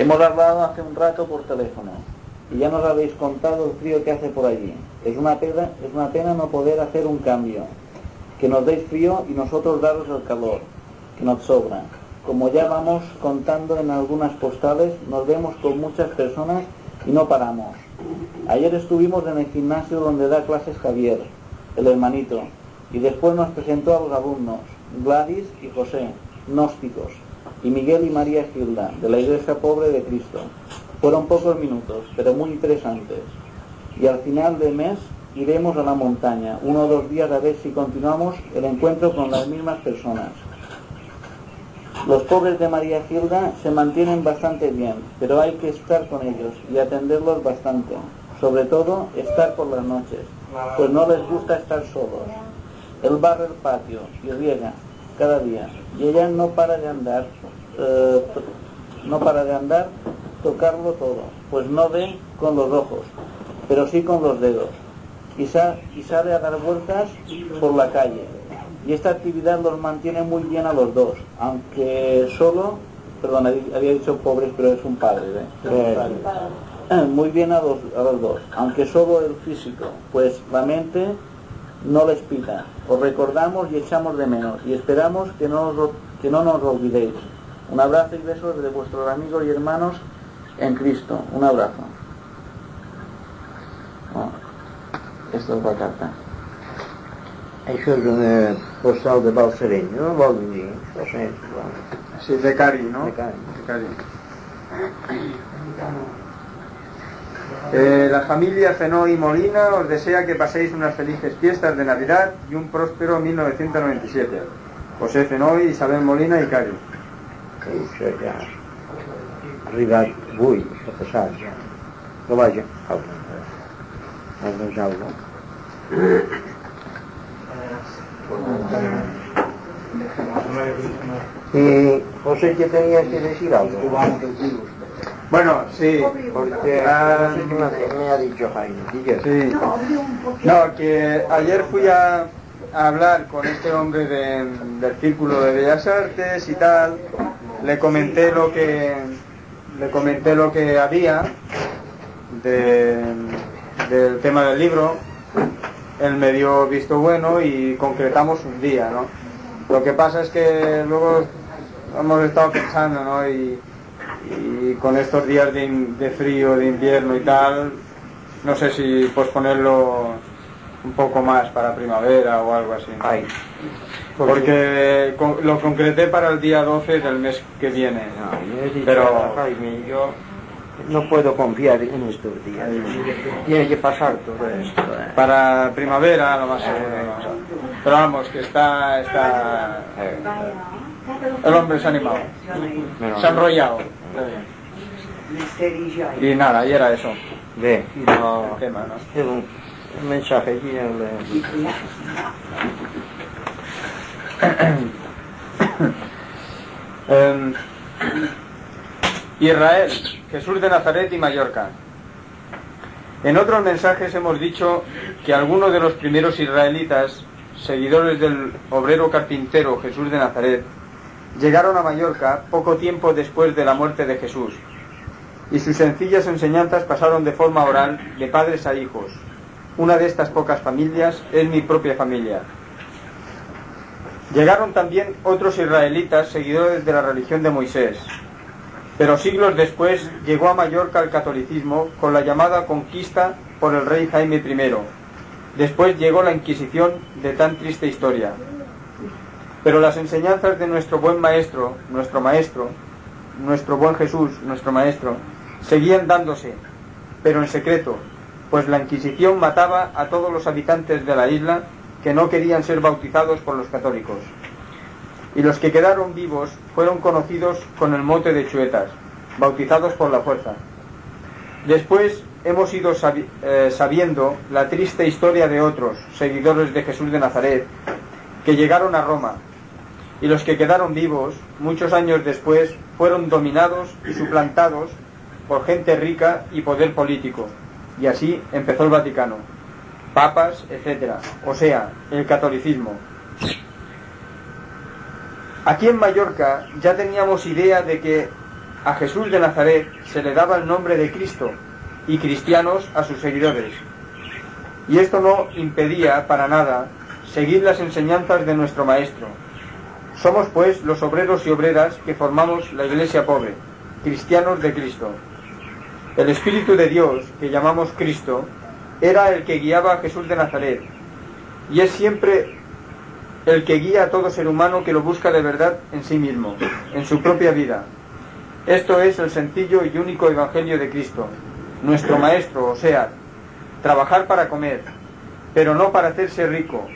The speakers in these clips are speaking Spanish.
Hemos hablado hace un rato por teléfono y ya nos habéis contado el frío que hace por allí. Es una pena no poder hacer un cambio, que nos deis frío y nosotros daros el calor que nos sobra. Como ya vamos contando en algunas postales, nos vemos con muchas personas y no paramos. Ayer estuvimos en el gimnasio donde da clases Javier, el hermanito, y después nos presentó a los alumnos, Gladys y José, gnósticos, y Miguel y María Gilda, de la Iglesia Pobre de Cristo. Fueron pocos minutos, pero muy interesantes. Y al final del mes iremos a la montaña, 1 o 2 días, a ver si continuamos el encuentro con las mismas personas. Los pobres de María Gilda se mantienen bastante bien, pero hay que estar con ellos y atenderlos bastante. Sobre todo, estar por las noches, pues no les gusta estar solos. Él barre el patio y riega cada día, y ella no para de andar, tocarlo todo, pues no ve con los ojos, pero sí con los dedos, y sale a dar vueltas por la calle. Y esta actividad los mantiene muy bien a los dos, aunque solo, perdón, había dicho pobres, pero es un padre, muy bien a los dos, aunque solo el físico, pues la mente no les pita. Os recordamos y echamos de menos, y esperamos que no nos olvidéis. Un abrazo y besos de vuestros amigos y hermanos en Cristo. Un abrazo. Esto es la carta. Això és una postal de Balsareny, no? Vol dir, sí, de Cari, ¿no? De Cari. La familia Fenoy Molina os desea que paséis unas felices fiestas de Navidad y un próspero 1997. José Fenoy, Isabel Molina y Cari. Això ja ha arribat avui, s'ha passat ja. Però vaja, alguns algo. Y José, que tenías que decir algo. Bueno, sí, Porque me ha dicho Jaime. sí. No, que ayer fui a hablar con este hombre del Círculo de Bellas Artes y tal. Le comenté lo que había del tema del libro. Él me dio visto bueno y concretamos un día, ¿no? Lo que pasa es que luego hemos estado pensando, ¿no? Y con estos días de frío, de invierno y tal, no sé si posponerlo un poco más para primavera o algo así, ¿no? Ay, porque lo concreté para el día 12 del mes que viene. No, pero Jaime, yo no puedo confiar en estos días. Tiene que pasar todo esto. Para primavera, lo más seguro, ¿no? Pero vamos, que está el hombre se ha animado, se ha enrollado. Y nada, y era eso. Ve, no, El tema, ¿no? el mensaje aquí Israel, Jesús de Nazaret y Mallorca. En otros mensajes hemos dicho que algunos de los primeros israelitas, seguidores del obrero carpintero Jesús de Nazaret, llegaron a Mallorca poco tiempo después de la muerte de Jesús, y sus sencillas enseñanzas pasaron de forma oral de padres a hijos. Una de estas pocas familias es mi propia familia. Llegaron también otros israelitas seguidores de la religión de Moisés, pero siglos después llegó a Mallorca el catolicismo con la llamada conquista por el rey Jaime I. Después llegó la Inquisición de tan triste historia. Pero las enseñanzas de nuestro buen maestro, nuestro buen Jesús, nuestro maestro, seguían dándose, pero en secreto, pues la Inquisición mataba a todos los habitantes de la isla que no querían ser bautizados por los católicos. Y los que quedaron vivos fueron conocidos con el mote de chuetas, bautizados por la fuerza. Después hemos ido sabiendo la triste historia de otros seguidores de Jesús de Nazaret que llegaron a Roma, y los que quedaron vivos, muchos años después, fueron dominados y suplantados por gente rica y poder político, y así empezó el Vaticano, papas, etc., o sea, el catolicismo. Aquí en Mallorca ya teníamos idea de que a Jesús de Nazaret se le daba el nombre de Cristo y cristianos a sus seguidores. Y esto no impedía para nada seguir las enseñanzas de nuestro Maestro. Somos pues los obreros y obreras que formamos la Iglesia pobre, cristianos de Cristo. El Espíritu de Dios, que llamamos Cristo, era el que guiaba a Jesús de Nazaret, y es siempre el que guía a todo ser humano que lo busca de verdad en sí mismo, en su propia vida. Esto es el sencillo y único Evangelio de Cristo, nuestro Maestro, o sea, trabajar para comer, pero no para hacerse rico.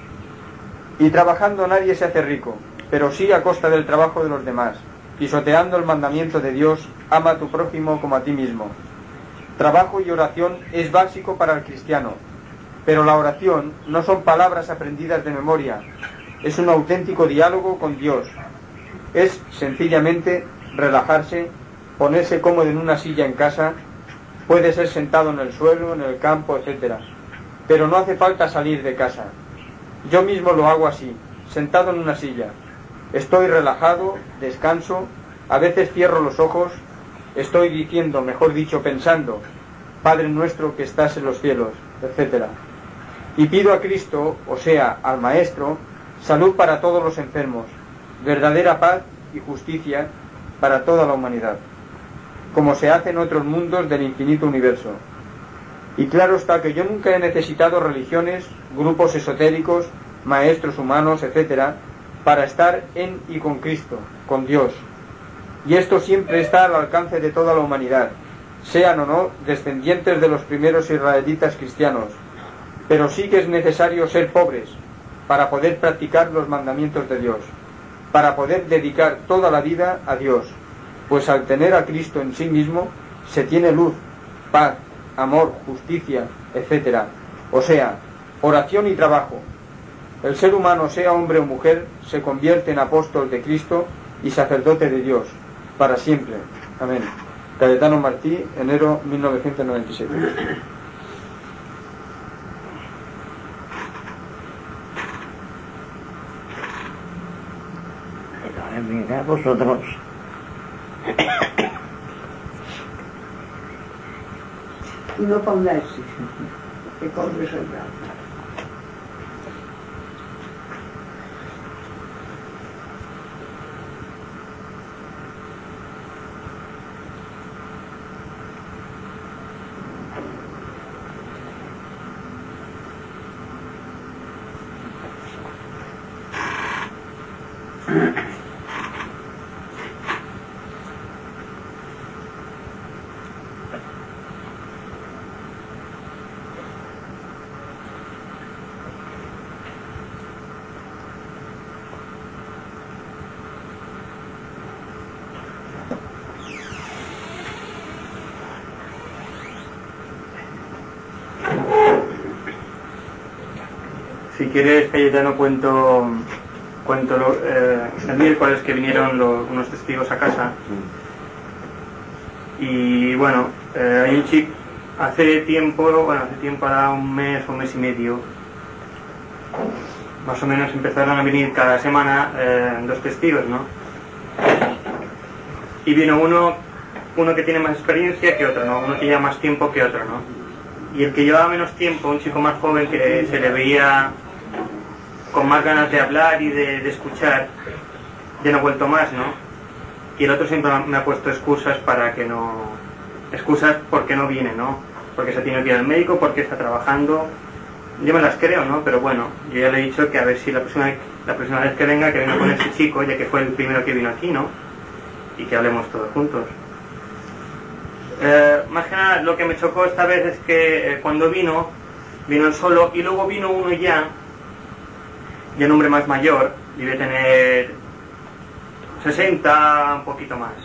Y trabajando nadie se hace rico, pero sí a costa del trabajo de los demás, pisoteando el mandamiento de Dios, ama a tu prójimo como a ti mismo. Trabajo y oración es básico para el cristiano, pero la oración no son palabras aprendidas de memoria, es un auténtico diálogo con Dios. Es sencillamente relajarse, ponerse cómodo en una silla en casa, puede ser sentado en el suelo, en el campo, etc. Pero no hace falta salir de casa. Yo mismo lo hago así, sentado en una silla. Estoy relajado, descanso, a veces cierro los ojos, estoy diciendo, mejor dicho, pensando, Padre nuestro que estás en los cielos, etc. Y pido a Cristo, o sea, al Maestro, salud para todos los enfermos, verdadera paz y justicia para toda la humanidad, como se hace en otros mundos del infinito universo. Y claro está que yo nunca he necesitado religiones, grupos esotéricos, maestros humanos, etc., para estar en y con Cristo, con Dios. Y esto siempre está al alcance de toda la humanidad, sean o no descendientes de los primeros israelitas cristianos. Pero sí que es necesario ser pobres para poder practicar los mandamientos de Dios, para poder dedicar toda la vida a Dios, pues al tener a Cristo en sí mismo se tiene luz, paz, amor, justicia, etc. O sea, oración y trabajo. El ser humano, sea hombre o mujer, se convierte en apóstol de Cristo y sacerdote de Dios, para siempre. Amén. Cayetano Martí, enero 1997. Mirad vosotros. Y no pongáis que corres el brazo. Si quieres, Cayetano, cuento el miércoles que vinieron unos testigos a casa. Y bueno, hay un chico, hace tiempo, ahora un mes o mes y medio, más o menos empezaron a venir cada semana 2 testigos, ¿no? Y vino uno que tiene más experiencia que otro, ¿no? Uno que lleva más tiempo que otro, ¿no? Y el que llevaba menos tiempo, un chico más joven que se le veía con más ganas de hablar y de escuchar, ya no ha vuelto más, ¿no? Y el otro siempre me ha puesto excusas porque no viene, ¿no? Porque se tiene que ir al médico, porque está trabajando. Yo me las creo, ¿no? Pero bueno, yo ya le he dicho que a ver si la próxima vez que venga con ese chico, ya que fue el primero que vino aquí, ¿no? Y que hablemos todos juntos. Más que nada, lo que me chocó esta vez es que cuando vino él solo, y luego vino uno ya un hombre más mayor, debe tener 60, un poquito más.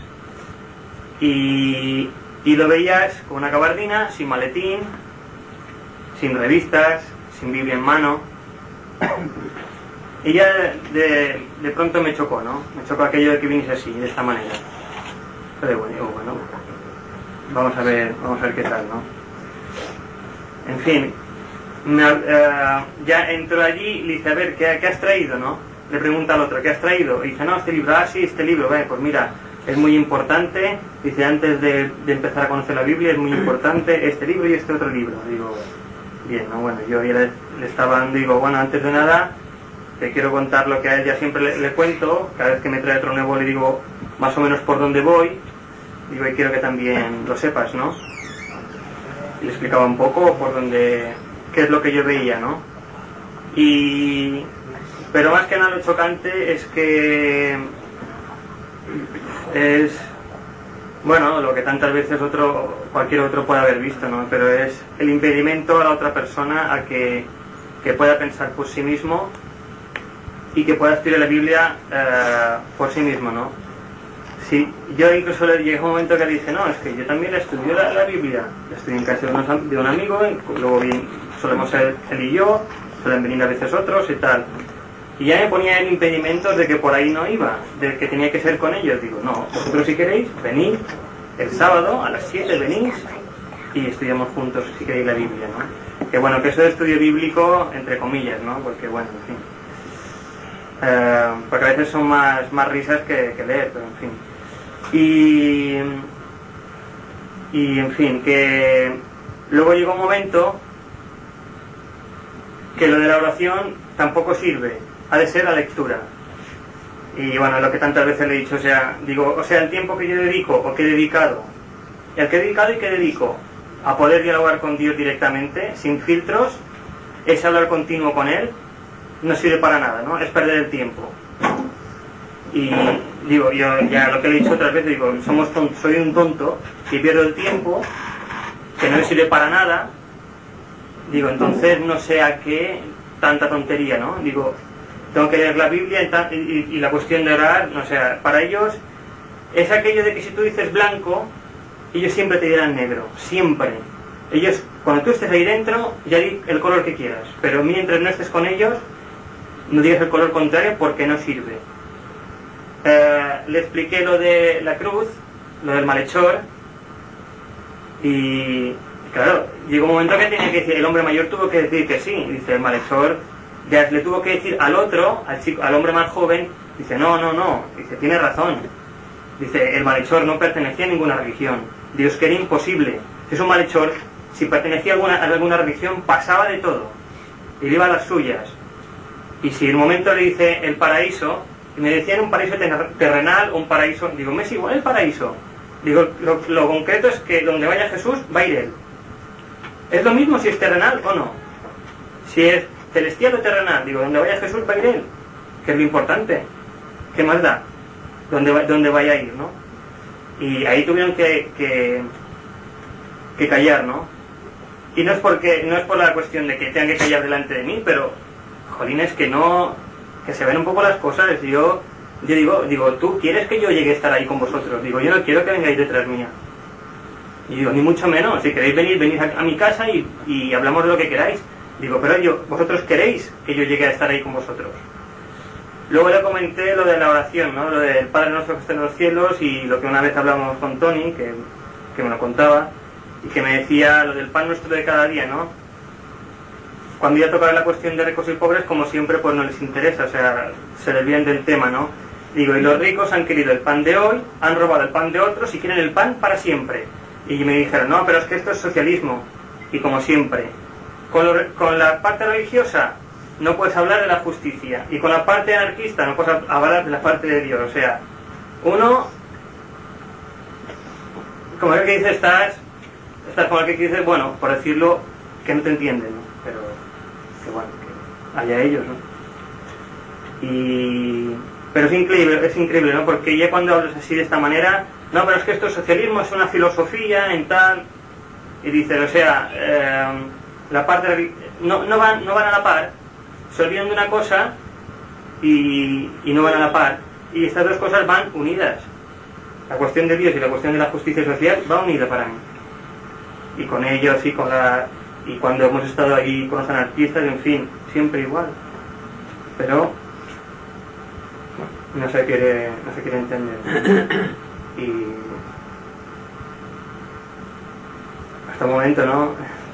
Y lo veías con una gabardina, sin maletín, sin revistas, sin Biblia en mano. Y ya de pronto me chocó, ¿no? Me chocó aquello de que viniese así, de esta manera. Pero bueno, vamos a ver qué tal, ¿no? En fin, ya entró allí y le dice, a ver, ¿qué has traído, no? Le pregunta al otro, ¿qué has traído? Y dice, no, este libro, sí, este libro, pues mira, es muy importante, dice, antes de empezar a conocer la Biblia es muy importante este libro y este otro libro. Digo, bien, ¿no? Bueno, yo ya le estaba dando, digo, bueno, antes de nada te quiero contar lo que a ella siempre le cuento, cada vez que me trae otro nuevo le digo más o menos por dónde voy, digo, y quiero que también lo sepas, ¿no? Y le explicaba un poco por dónde, qué es lo que yo veía, ¿no? Pero más que nada lo chocante es que es, bueno, lo que tantas veces cualquier otro puede haber visto, ¿no? Pero es el impedimento a la otra persona a que pueda pensar por sí mismo y que pueda estudiar la Biblia por sí mismo, ¿no? Sí, yo incluso le llegué a un momento que le dije, no, es que yo también estudio la Biblia, la estudio en casa de un amigo, luego solemos ser él y yo, suelen venir a veces otros y tal. Y ya me ponía en impedimentos de que por ahí no iba, de que tenía que ser con ellos. Digo, no, vosotros si queréis, venid el sábado a las 7, venís y estudiamos juntos si queréis la Biblia, ¿no? Que bueno, que eso de estudio bíblico, entre comillas, ¿no? Porque bueno, en fin. Porque a veces son más risas que leer, pero en fin. Y en fin, que luego llegó un momento que lo de la oración tampoco sirve, ha de ser la lectura. Y bueno, lo que tantas veces le he dicho, o sea, el tiempo que yo dedico o que he dedicado, el que he dedicado y que dedico a poder dialogar con Dios directamente, sin filtros, ese hablar continuo con Él, no sirve para nada, ¿no? Es perder el tiempo. Y digo, yo ya lo que le he dicho otras veces, digo, soy un tonto y pierdo el tiempo, que no me sirve para nada. Digo, entonces no sé a qué tanta tontería, ¿no? Digo, tengo que leer la Biblia y la cuestión de orar, no sé, para ellos es aquello de que si tú dices blanco, ellos siempre te dirán negro, siempre. Ellos, cuando tú estés ahí dentro, ya di el color que quieras, pero mientras no estés con ellos, no digas el color contrario porque no sirve. Le expliqué lo de la cruz, lo del malhechor, y claro, llegó un momento que tenía que decir, el hombre mayor tuvo que decir que sí, dice el malhechor, ya le tuvo que decir al otro, al hombre más joven, dice no, dice, tiene razón, dice, el malhechor no pertenecía a ninguna religión, Dios que era imposible, si es un malhechor, si pertenecía a alguna religión, pasaba de todo, y le iba a las suyas, y si en un momento le dice el paraíso, y me decían un paraíso terrenal o un paraíso, digo, me es igual el paraíso, digo, lo concreto es que donde vaya Jesús, va a ir Él. Es lo mismo si es terrenal o no. Si es celestial o terrenal, digo, donde vaya Jesús va a ir Él, que es lo importante. ¿Qué más da? Donde vaya a ir, ¿no? Y ahí tuvieron que callar, ¿no? Y no es por la cuestión de que tengan que callar delante de mí, pero, jolín, es que se ven un poco las cosas. Yo digo, ¿tú quieres que yo llegue a estar ahí con vosotros? Digo, yo no quiero que vengáis detrás mía. Y digo, ni mucho menos, si queréis venid a mi casa y hablamos de lo que queráis. Digo, pero vosotros queréis que yo llegue a estar ahí con vosotros. Luego le comenté lo de la oración, ¿no? Lo del Padre Nuestro que está en los cielos y lo que una vez hablamos con Tony, que me lo contaba, y que me decía lo del pan nuestro de cada día, ¿no? Cuando ya tocaba la cuestión de ricos y pobres, como siempre, pues no les interesa, o sea, se desvían del tema, ¿no? Digo, y los ricos han querido el pan de hoy, han robado el pan de otros y quieren el pan para siempre. Y me dijeron, no, pero es que esto es socialismo. Y como siempre, con la parte religiosa no puedes hablar de la justicia. Y con la parte anarquista no puedes hablar de la parte de Dios. O sea, uno, como el que dice, estás como el que dice, bueno, por decirlo, que no te entienden, ¿no? Pero que bueno, que haya ellos, ¿no? Pero es increíble, ¿no? Porque ya cuando hablas así de esta manera, no, pero es que esto es socialismo, es una filosofía en tal, y dicen, o sea, la parte no van a la par, se olvidan de una cosa y no van a la par, y estas dos cosas van unidas. La cuestión de Dios y la cuestión de la justicia social va unida para mí, y con ellos y cuando hemos estado ahí con los anarquistas, en fin, siempre igual, pero no se quiere entender. Y hasta un momento, ¿no?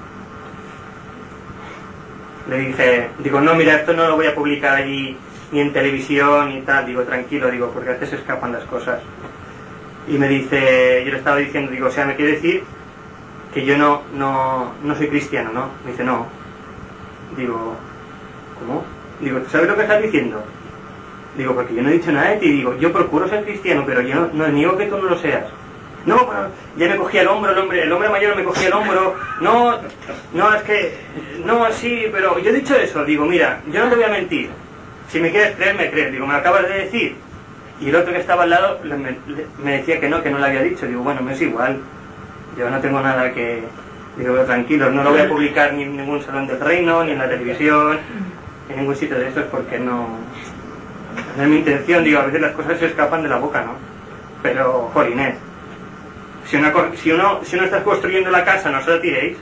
Le digo, no, mira, esto no lo voy a publicar allí ni en televisión ni tal, digo, tranquilo, digo, porque a veces se escapan las cosas. Y me dice, yo le estaba diciendo, digo, o sea, me quiere decir que yo no soy cristiano, ¿no? Me dice, no. Digo, ¿cómo? Digo, ¿tú sabes lo que estás diciendo? Digo, porque yo no he dicho nada de ti. Digo, yo procuro ser cristiano, pero yo no niego que tú no lo seas. No, pero ya me cogía el hombro, el hombre mayor me cogía el hombro. No, es que, no, sí, pero yo he dicho eso. Digo, mira, yo no te voy a mentir. Si me quieres creer, me crees. Digo, me lo acabas de decir. Y el otro que estaba al lado me decía que no lo había dicho. Digo, bueno, me es igual. Yo no tengo nada que... Digo, tranquilos, no lo voy a publicar ni en ningún salón del reino, ni en la televisión, en ningún sitio de estos, porque no es mi intención. Digo, a veces las cosas se escapan de la boca, ¿no? Pero, jolines, si uno está construyendo la casa, no se la tiréis.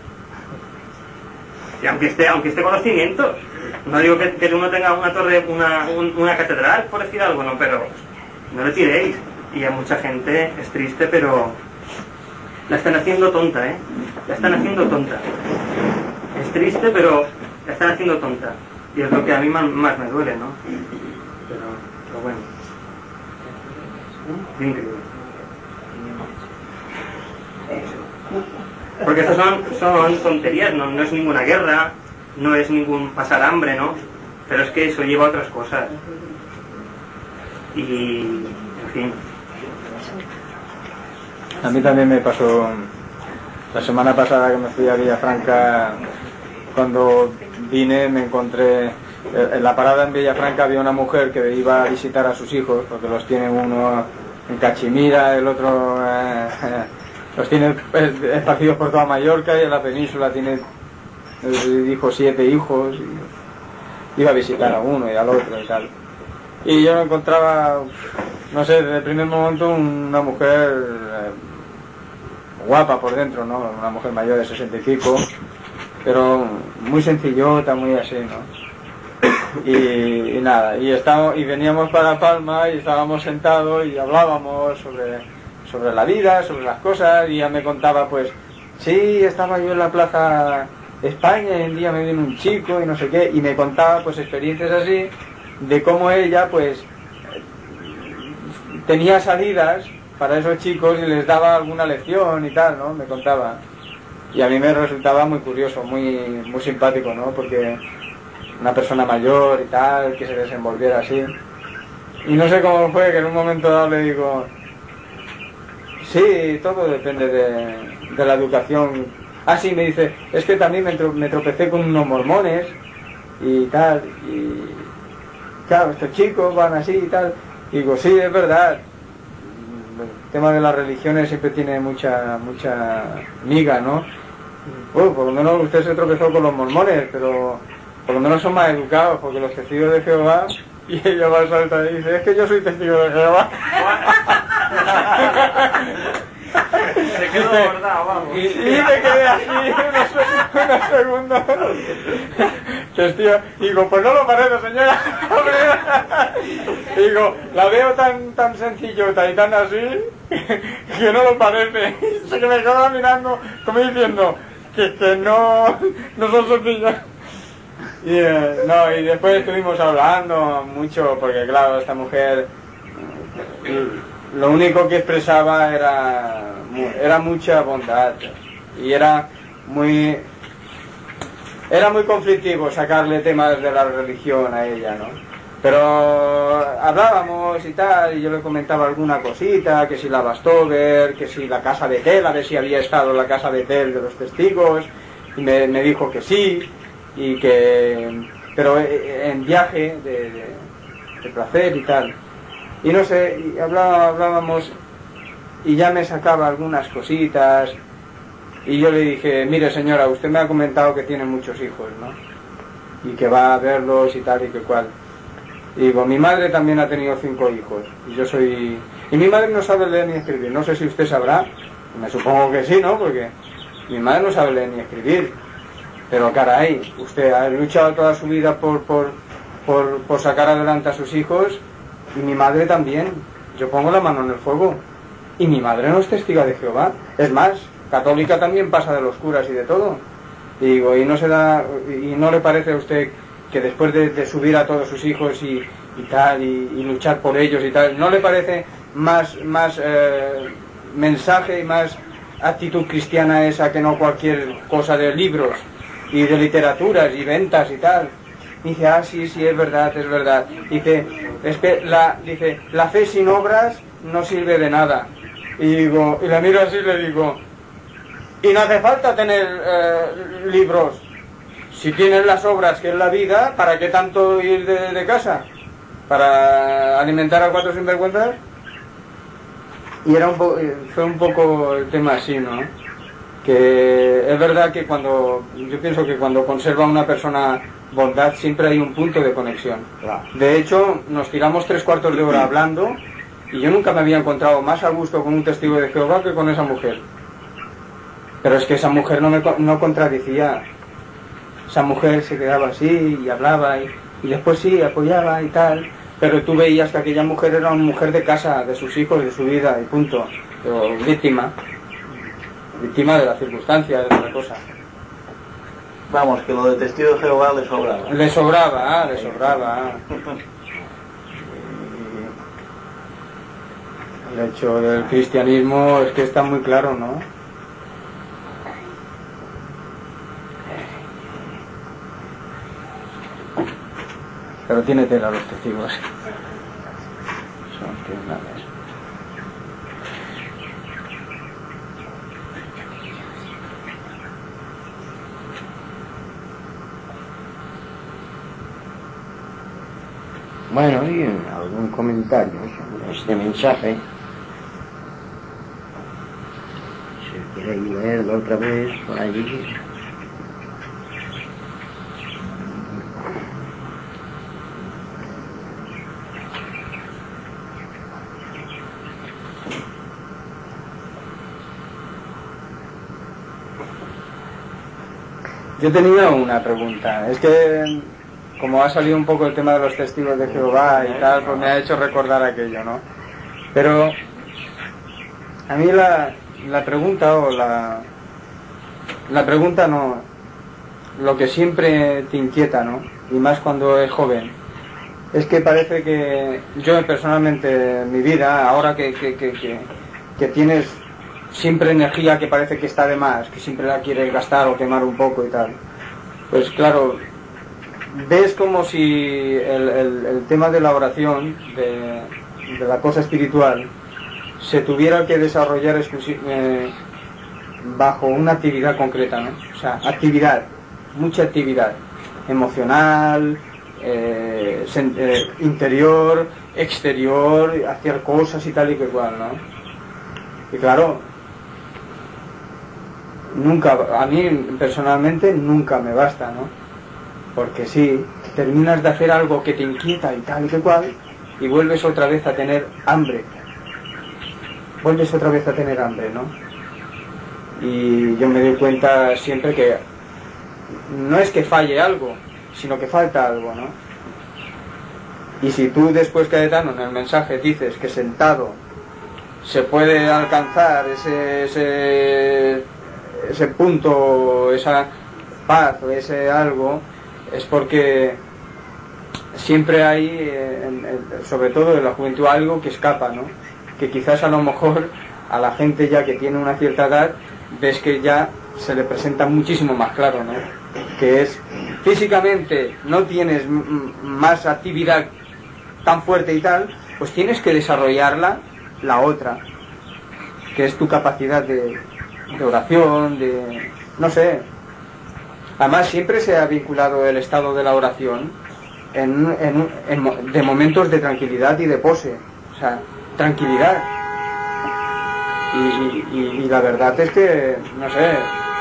Y aunque esté con los cimientos. No digo que uno tenga una torre, una catedral, por decir algo, no, pero no le tiréis. Y a mucha gente es triste, pero la están haciendo tonta, ¿eh? La están haciendo tonta. Es triste, pero la están haciendo tonta. Y es lo que a mí más me duele, ¿no? Pero bueno. Increíble. Porque estas son tonterías, no es ninguna guerra, no es ningún pasar hambre, ¿no? Pero es que eso lleva a otras cosas. Y, en fin. A mí también me pasó la semana pasada que me fui a Villafranca. Cuando vine me encontré en la parada en Villafranca. Había una mujer que iba a visitar a sus hijos, porque los tiene uno en Cachemira, el otro los tiene esparcidos por toda Mallorca, y en la península tiene, dijo, 7 hijos, y iba a visitar a uno y al otro y tal. Y yo me encontraba, no sé, desde el primer momento una mujer guapa por dentro, ¿no? Una mujer mayor de 60 y pico, pero muy sencillota, muy así, ¿no? Y nada, y veníamos para Palma y estábamos sentados y hablábamos sobre la vida, sobre las cosas, y ella me contaba, pues, sí, estaba yo en la Plaza España y un día me vino un chico y no sé qué, y me contaba, pues, experiencias así, de cómo ella, pues, tenía salidas para esos chicos y les daba alguna lección y tal, ¿no? Me contaba. Y a mí me resultaba muy curioso, muy simpático, ¿no? Porque una persona mayor y tal, que se desenvolviera así. Y no sé cómo fue que en un momento dado le digo, sí, todo depende de la educación. Ah, sí, me dice, es que también me tropecé con unos mormones y tal, y claro, estos chicos van así y tal. Y digo, sí, es verdad, el tema de las religiones siempre tiene mucha miga, ¿no? Bueno, por lo menos usted se tropezó con los mormones, pero por lo menos son más educados, porque los testigos de Jehová, y ella va a saltar y dice, es que yo soy testigo de Jehová. Se quedó bordado, vamos. Y me quedé así unos segundos. Testigo. Digo, pues no lo parece, señora. Digo, la veo tan sencillota y tan así, que no lo parece. Se que me quedaba mirando, como diciendo, que no son sencillas. Y, y después estuvimos hablando mucho, porque claro, esta mujer lo único que expresaba era mucha bondad, y era muy conflictivo sacarle temas de la religión a ella, ¿no? Pero hablábamos y tal, y yo le comentaba alguna cosita, que si la Bastover, que si la casa de Tel, a ver si había estado en la casa de Tel de los testigos, y me dijo que sí, y que, pero en viaje de placer y tal. Y no sé, y hablábamos, y ya me sacaba algunas cositas, y yo le dije, mire señora, usted me ha comentado que tiene muchos hijos, ¿no? Y que va a verlos y tal y que cual. Y digo, mi madre también ha tenido 5 hijos, y mi madre no sabe leer ni escribir, no sé si usted sabrá, me supongo que sí, ¿no? Porque mi madre no sabe leer ni escribir, pero caray, usted ha luchado toda su vida por sacar adelante a sus hijos, y mi madre también. Yo pongo la mano en el fuego, y mi madre no es testigo de Jehová, es más, católica también, pasa de los curas y de todo. Y digo, y no le parece a usted que después de subir a todos sus hijos y tal, y luchar por ellos y tal, ¿no le parece más mensaje y más actitud cristiana esa que no cualquier cosa de libros y de literaturas y ventas y tal. Dice, sí, es verdad. Dice, la fe sin obras no sirve de nada. Y la miro así y le digo, y no hace falta tener libros. Si tienes las obras, que es la vida, ¿para qué tanto ir de casa? ¿Para alimentar a 4 sinvergüenzas? Y fue un poco el tema así, ¿no? Que es verdad que yo pienso que cuando conserva una persona bondad, siempre hay un punto de conexión. Claro. De hecho, nos tiramos 3/4 de hora hablando, y yo nunca me había encontrado más a gusto con un testigo de Jehová que con esa mujer. Pero es que esa mujer no contradecía. Esa mujer se quedaba así y hablaba y después sí, apoyaba y tal. Pero tú veías que aquella mujer era una mujer de casa, de sus hijos, de su vida y punto. Pero víctima de las circunstancias, de la cosa. Vamos, que lo de testigo de Jehová le sobraba. Le sobraba. El hecho del cristianismo es que está muy claro, ¿no? Pero tiene tela los testigos. Son criminales. Bueno, y algún comentario sobre este mensaje. Si queréis leerlo otra vez por allí. Yo tenía una pregunta. Es que como ha salido un poco el tema de los testigos de Jehová y tal, pues me ha hecho recordar aquello, ¿no? Pero a mí la pregunta no, lo que siempre te inquieta, ¿no? Y más cuando es joven, es que parece que yo personalmente en mi vida, ahora que tienes siempre energía que parece que está de más, que siempre la quieres gastar o quemar un poco y tal, pues claro, ves como si el tema de la oración, de la cosa espiritual, se tuviera que desarrollar bajo una actividad concreta, ¿no? O sea, mucha actividad emocional, interior, exterior, hacer cosas y tal y que cual, ¿no? Y claro, a mí personalmente nunca me basta, ¿no? Porque sí, terminas de hacer algo que te inquieta y tal y que cual, y vuelves otra vez a tener hambre. ¿No? Y yo me doy cuenta siempre que no es que falle algo, sino que falta algo, ¿no? Y si tú después, Cayetano, en el mensaje dices que sentado se puede alcanzar ese punto, esa paz o ese algo, es porque siempre hay, sobre todo en la juventud, algo que escapa, ¿no? Que quizás a lo mejor a la gente ya que tiene una cierta edad, ves que ya se le presenta muchísimo más claro, ¿no? Que es, físicamente no tienes más actividad tan fuerte y tal, pues tienes que desarrollarla, la otra, que es tu capacidad de oración, no sé. Además siempre se ha vinculado el estado de la oración de momentos de tranquilidad y de pose, o sea, tranquilidad. Y la verdad es que, no sé,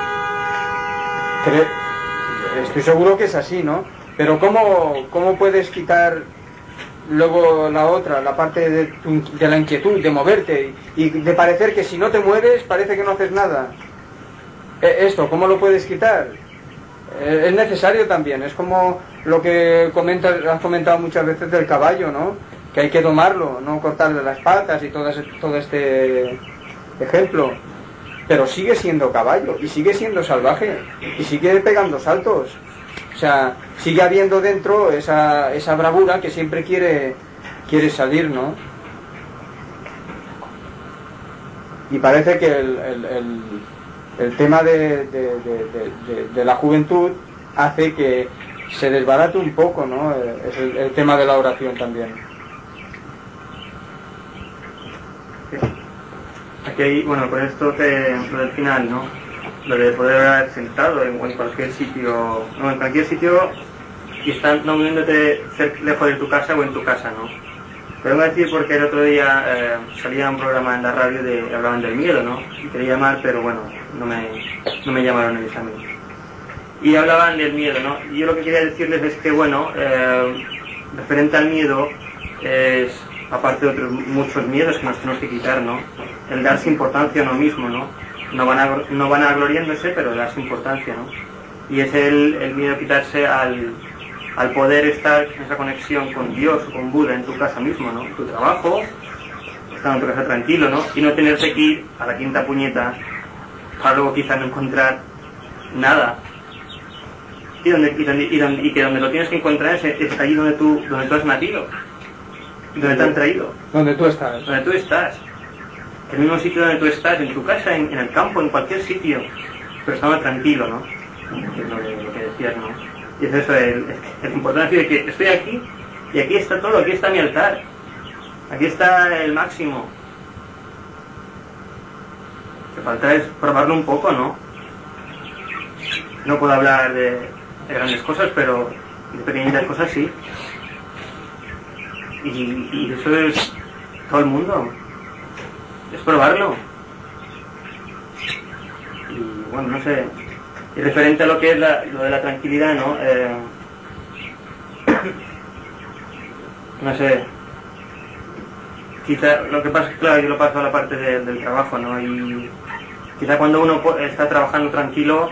estoy seguro que es así, ¿no? Pero ¿cómo puedes quitar luego la otra, la parte de la inquietud, de moverte y de parecer que si no te mueves parece que no haces nada? Esto, ¿cómo lo puedes quitar? Es necesario también, es como lo que has comentado muchas veces del caballo, ¿no? Que hay que domarlo, no cortarle las patas y todo este ejemplo, pero sigue siendo caballo y sigue siendo salvaje y sigue pegando saltos, o sea, sigue habiendo dentro esa bravura que siempre quiere salir, ¿no? Y parece que el tema de la juventud hace que se desbarate un poco, ¿no? Es el tema de la oración también. Aquí hay, bueno, con esto lo del final, ¿no? Lo de poder orar sentado en cualquier sitio, no, en cualquier sitio y estar no moviéndote lejos de tu casa o en tu casa, ¿no? Pero voy a decir porque el otro día salía un programa en la radio hablaban del miedo, ¿no? Y quería llamar, pero bueno, no me llamaron ellos a mí. Y hablaban del miedo, ¿no? Y yo lo que quería decirles es que, bueno, referente al miedo, es, aparte de otros muchos miedos que nos tenemos que quitar, ¿no? El darse importancia a uno mismo, ¿no? No van a gloriándose, pero darse importancia, ¿no? Y es el miedo a quitarse al poder estar en esa conexión con Dios o con Buda en tu casa mismo, ¿no? En tu trabajo, estando en tu casa tranquilo, ¿no? Y no tenerse que ir a la quinta puñeta para luego quizá no encontrar nada. Y que donde lo tienes que encontrar es allí donde tú has nacido, donde te han traído. Donde tú estás. Donde tú estás. El mismo sitio donde tú estás, en tu casa, en el campo, en cualquier sitio, pero estando tranquilo, ¿no? Que es lo que decías, ¿no? Y es eso, la importancia de que estoy aquí, y aquí está todo, aquí está mi altar, aquí está el máximo. Lo que falta es probarlo un poco, ¿no? No puedo hablar de grandes cosas, pero de pequeñitas cosas sí. Y eso es todo el mundo. Es probarlo. Y bueno, no sé. Y referente a lo que es lo de la tranquilidad, ¿no? No sé. Quizá lo que pasa es, claro, yo lo paso a la parte del trabajo, ¿no? Y quizá cuando uno está trabajando tranquilo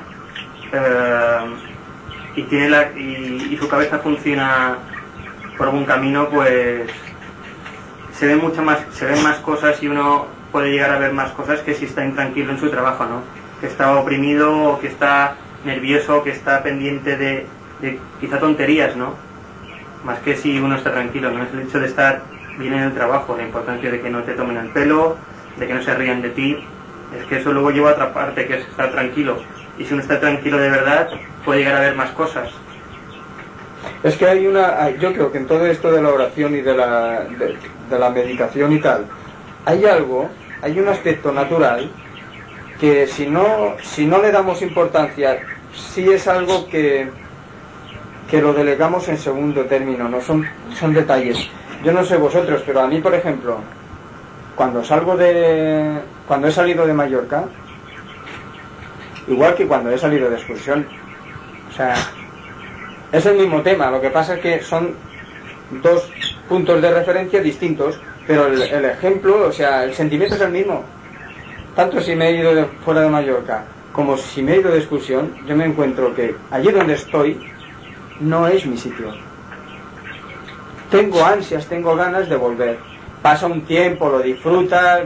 y su cabeza funciona por algún camino, pues se ven más cosas y uno puede llegar a ver más cosas que si está intranquilo en su trabajo, ¿no? Que está oprimido, o que está nervioso, que está pendiente de quizá tonterías, ¿no? Más que si uno está tranquilo, ¿no? Es el hecho de estar bien en el trabajo, la importancia de que no te tomen el pelo, de que no se rían de ti. Es que eso luego lleva a otra parte, que es estar tranquilo. Y si uno está tranquilo de verdad, puede llegar a ver más cosas. Es que yo creo que en todo esto de la oración y de la meditación y tal, hay un aspecto natural que si no le damos importancia, sí es algo que lo delegamos en segundo término, no son detalles. Yo no sé vosotros, pero a mí, por ejemplo, cuando he salido de Mallorca, igual que cuando he salido de excursión, o sea, es el mismo tema, lo que pasa es que son dos puntos de referencia distintos, pero el ejemplo, o sea, el sentimiento es el mismo. Tanto si me he ido fuera de Mallorca como si me he ido de excursión, yo me encuentro que allí donde estoy no es mi sitio. Tengo ansias, tengo ganas de volver. Pasa un tiempo, lo disfrutas,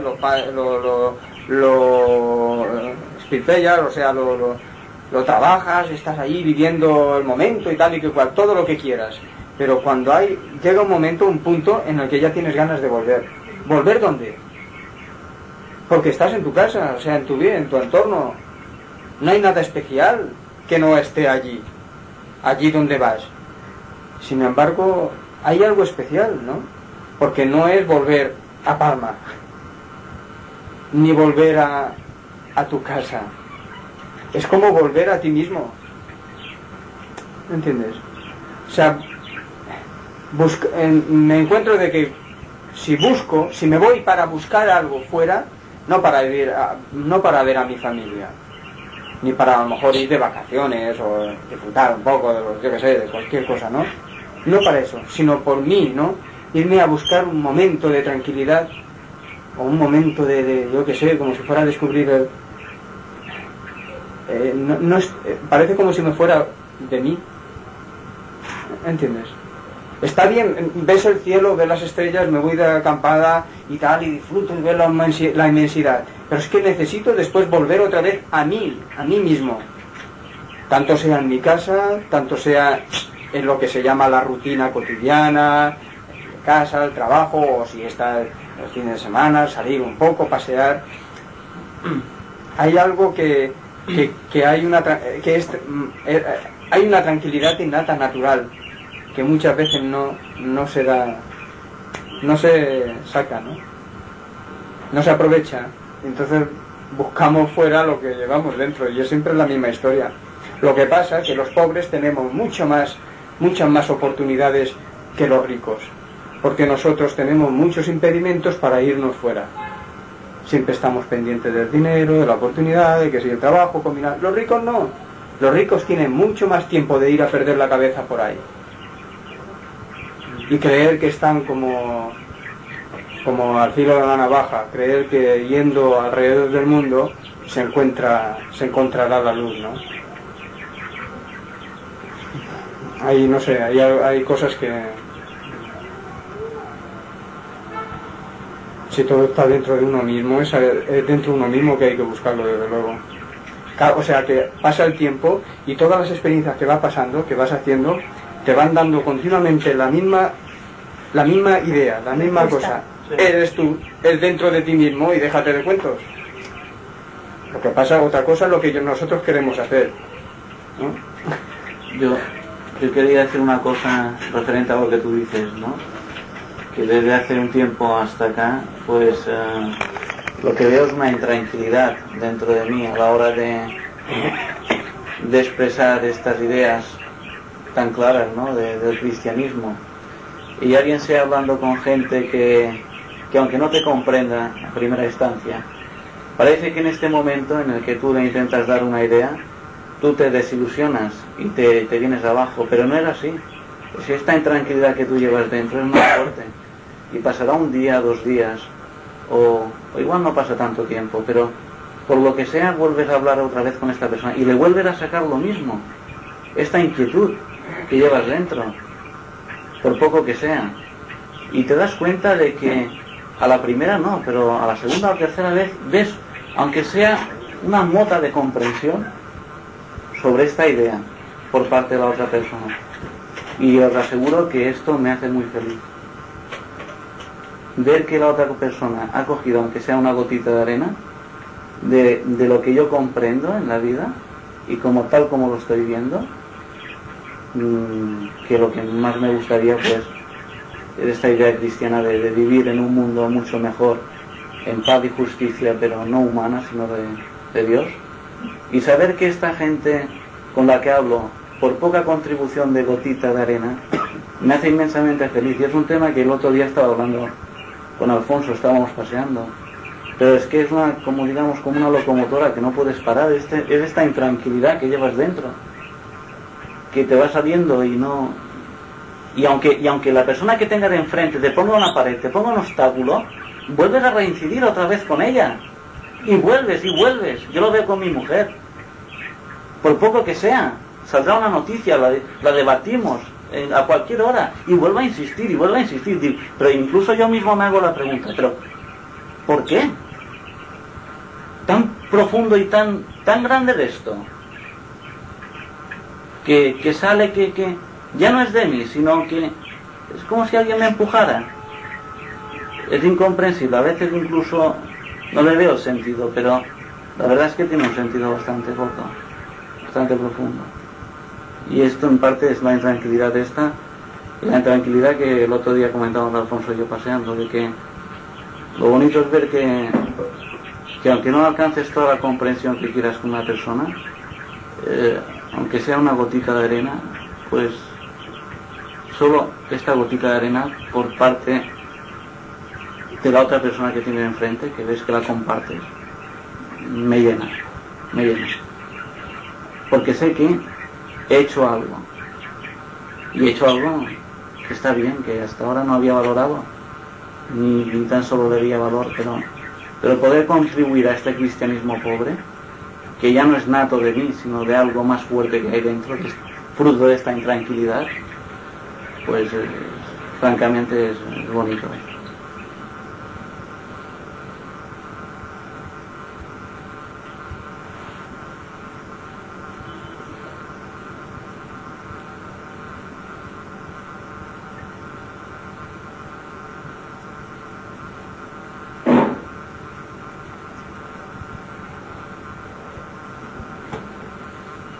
lo espirpellas, o sea, lo trabajas, estás ahí viviendo el momento y tal y que cual, todo lo que quieras. Pero cuando llega un momento, un punto en el que ya tienes ganas de volver. ¿Volver dónde? Porque estás en tu casa, o sea, en tu vida, en tu entorno. No hay nada especial que no esté allí donde vas. Sin embargo, hay algo especial, ¿no? Porque no es volver a Palma, ni volver a tu casa. Es como volver a ti mismo. ¿Entiendes? O sea, me encuentro de que si me voy para buscar algo fuera, no para ver a mi familia, ni para a lo mejor ir de vacaciones o disfrutar un poco de cualquier cosa, ¿no? No para eso, sino por mí, ¿no? Irme a buscar un momento de tranquilidad o un momento de yo qué sé, como si fuera a descubrir parece como si me fuera de mí. ¿Entiendes? Está bien, ves el cielo, ves las estrellas, me voy de acampada y tal, y disfruto y veo la inmensidad. Pero es que necesito después volver otra vez a mí mismo. Tanto sea en mi casa, tanto sea en lo que se llama la rutina cotidiana, casa, el trabajo, o si está los fines de semana, salir un poco, pasear. hay algo que hay hay una tranquilidad innata, natural, que muchas veces no se da, no se saca, no se aprovecha. Entonces buscamos fuera lo que llevamos dentro, y es siempre la misma historia. Lo que pasa es que los pobres tenemos muchas más oportunidades que los ricos, porque nosotros tenemos muchos impedimentos para irnos fuera. Siempre estamos pendientes del dinero, de la oportunidad, de que si el trabajo, combinar. Los ricos no. Los ricos tienen mucho más tiempo de ir a perder la cabeza por ahí y creer que están como al filo de la navaja, creer que yendo alrededor del mundo se encontrará la luz, ¿no? Ahí no sé, hay cosas que, si todo está dentro de uno mismo, es dentro de uno mismo que hay que buscarlo, desde luego. O sea, que pasa el tiempo y todas las experiencias que va pasando, que vas haciendo, te van dando continuamente la misma idea, la misma cosa. Eres tú, es dentro de ti mismo, y déjate de cuentos. Lo que pasa, otra cosa es lo que nosotros queremos hacer, ¿no? Yo quería decir una cosa referente a lo que tú dices, ¿no? Que desde hace un tiempo hasta acá, pues lo que veo es una intranquilidad dentro de mí a la hora de expresar estas ideas tan claras, ¿no? Del cristianismo. Y ya bien sea hablando con gente que aunque no te comprenda a primera instancia, parece que en este momento en el que tú le intentas dar una idea, tú te desilusionas y te vienes abajo, pero no es así. Si esta intranquilidad que tú llevas dentro es más fuerte, y pasará un día, 2 días, o igual no pasa tanto tiempo, pero por lo que sea vuelves a hablar otra vez con esta persona y le vuelves a sacar lo mismo, esta inquietud que llevas dentro, por poco que sea, y te das cuenta de que a la primera no, pero a la segunda o tercera vez ves, aunque sea una mota de comprensión sobre esta idea por parte de la otra persona. Y os aseguro que esto me hace muy feliz. Ver que la otra persona ha cogido, aunque sea una gotita de arena, de lo que yo comprendo en la vida, y tal como lo estoy viendo, que lo que más me gustaría, pues, es esta idea cristiana de vivir en un mundo mucho mejor, en paz y justicia, pero no humana, sino de Dios. Y saber que esta gente con la que hablo, por poca contribución de gotita de arena, me hace inmensamente feliz. Y es un tema que el otro día estaba hablando con Alfonso, estábamos paseando. Pero es que es como una locomotora que no puedes parar. Es esta intranquilidad que llevas dentro, que te va saliendo y no... Y aunque la persona que tenga de enfrente te ponga una pared, te ponga un obstáculo, vuelves a reincidir otra vez con ella. Y vuelves. Yo lo veo con mi mujer. Por poco que sea, saldrá una noticia, la debatimos a cualquier hora, y vuelvo a insistir. Pero incluso yo mismo me hago la pregunta, pero ¿por qué? Tan profundo y tan grande de esto, que sale que ya no es de mí, sino que es como si alguien me empujara. Es incomprensible, a veces incluso no le veo sentido, pero la verdad es que tiene un sentido bastante hondo, bastante profundo. Y esto en parte es la intranquilidad esta, y la intranquilidad que el otro día comentábamos Alfonso y yo paseando, de que lo bonito es ver que aunque no alcances toda la comprensión que quieras con una persona, aunque sea una gotita de arena, pues solo esta gotita de arena por parte de la otra persona que tiene enfrente, que ves que la compartes, me llena. Porque sé que he hecho algo, y he hecho algo que está bien, que hasta ahora no había valorado, ni tan solo le veía valor, pero poder contribuir a este cristianismo pobre, que ya no es nato de mí, sino de algo más fuerte que hay dentro, que es fruto de esta intranquilidad, pues francamente es bonito.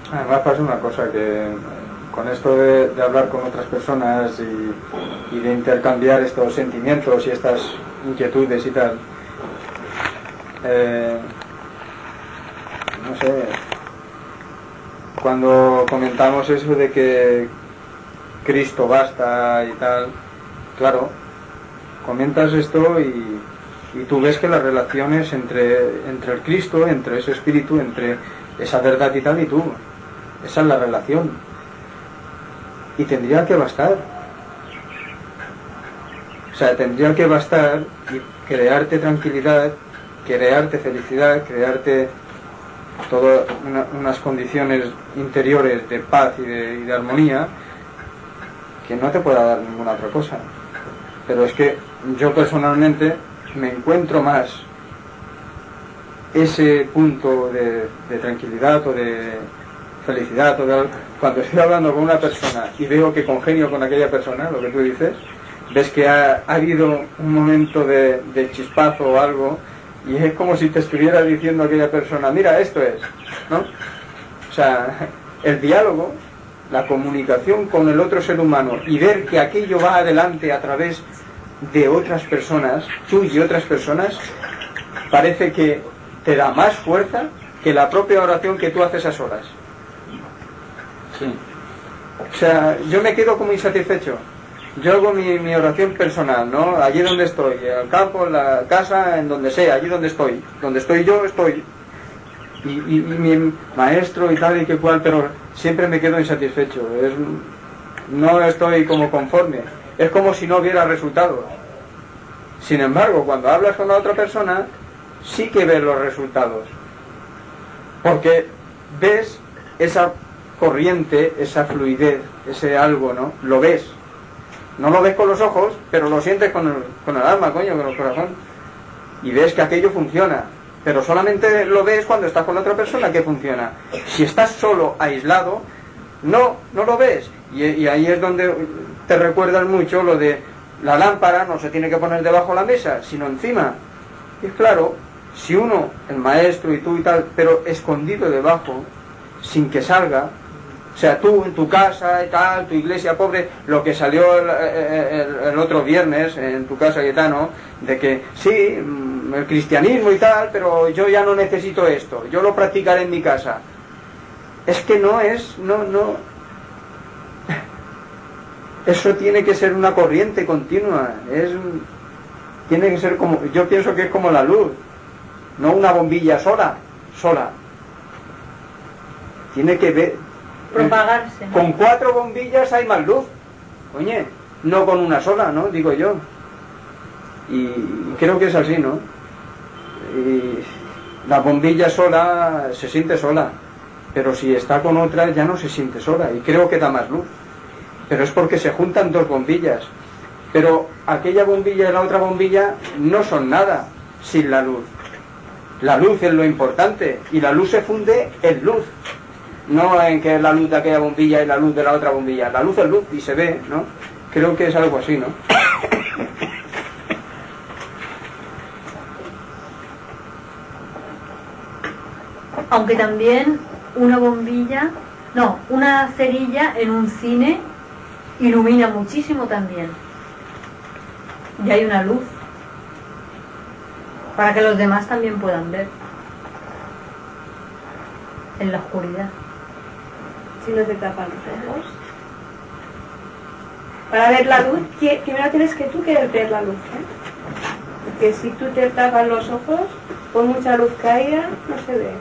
Además pasa una cosa, que con esto de hablar con otras personas y de intercambiar estos sentimientos y estas inquietudes y tal, no sé, cuando comentamos eso de que Cristo basta y tal, claro, comentas esto y tú ves que las relaciones entre el Cristo, entre ese espíritu, entre esa verdad y tal y tú, esa es la relación, y tendría que bastar. O sea, tendría que bastar y crearte tranquilidad, crearte felicidad, crearte todas unas condiciones interiores de paz y de armonía que no te pueda dar ninguna otra cosa. Pero es que yo personalmente me encuentro más ese punto de tranquilidad o de felicidad o de, cuando estoy hablando con una persona y veo que congenio con aquella persona, lo que tú dices, ves que ha habido un momento de chispazo o algo, y es como si te estuviera diciendo a aquella persona, mira, esto es, ¿no? O sea, el diálogo, la comunicación con el otro ser humano y ver que aquello va adelante a través de otras personas, tú y otras personas, parece que te da más fuerza que la propia oración que tú haces a solas. Sí. O sea, yo me quedo como insatisfecho. Yo hago mi oración personal, ¿no? Allí donde estoy, en el campo, en la casa, en donde sea, allí donde estoy. Donde estoy yo, estoy. Y mi maestro y tal y que cual, pero siempre me quedo insatisfecho. No estoy como conforme. Es como si no hubiera resultados. Sin embargo, cuando hablas con la otra persona, sí que ves los resultados. Porque ves esa corriente, esa fluidez, ese algo, ¿no? Lo ves. No lo ves con los ojos, pero lo sientes con el alma, coño, con el corazón. Y ves que aquello funciona. Pero solamente lo ves cuando estás con la otra persona que funciona. Si estás solo, aislado, no lo ves. Y ahí es donde te recuerdan mucho lo de la lámpara no se tiene que poner debajo de la mesa, sino encima. Y claro, si uno, el maestro y tú y tal, pero escondido debajo, sin que salga, o sea, tú en tu casa y tal, tu iglesia pobre, lo que salió el otro viernes en tu casa, Gaetano, de que sí, el cristianismo y tal, pero yo ya no necesito esto, yo lo practicaré en mi casa. Es que no. Eso tiene que ser una corriente continua, tiene que ser como, yo pienso que es como la luz, no una bombilla sola. Tiene que ver, propagarse, ¿no? Con 4 bombillas hay más luz, oye, no con una sola, ¿no? Digo yo. Y creo que es así, ¿no? Y la bombilla sola se siente sola, pero si está con otra ya no se siente sola, y creo que da más luz. Pero es porque se juntan 2 bombillas. Pero aquella bombilla y la otra bombilla no son nada sin la luz. La luz es lo importante, y la luz se funde en luz. No en que la luz de aquella bombilla y la luz de la otra bombilla. La luz es luz y se ve, ¿no? Creo que es algo así, ¿no? Aunque también una cerilla en un cine ilumina muchísimo también. Y hay una luz para que los demás también puedan ver en la oscuridad. Si no te tapan los ojos. Para ver la luz, primero tienes que tú querer ver la luz, ¿eh? Porque si tú te tapas los ojos, por mucha luz que haya, no se ve.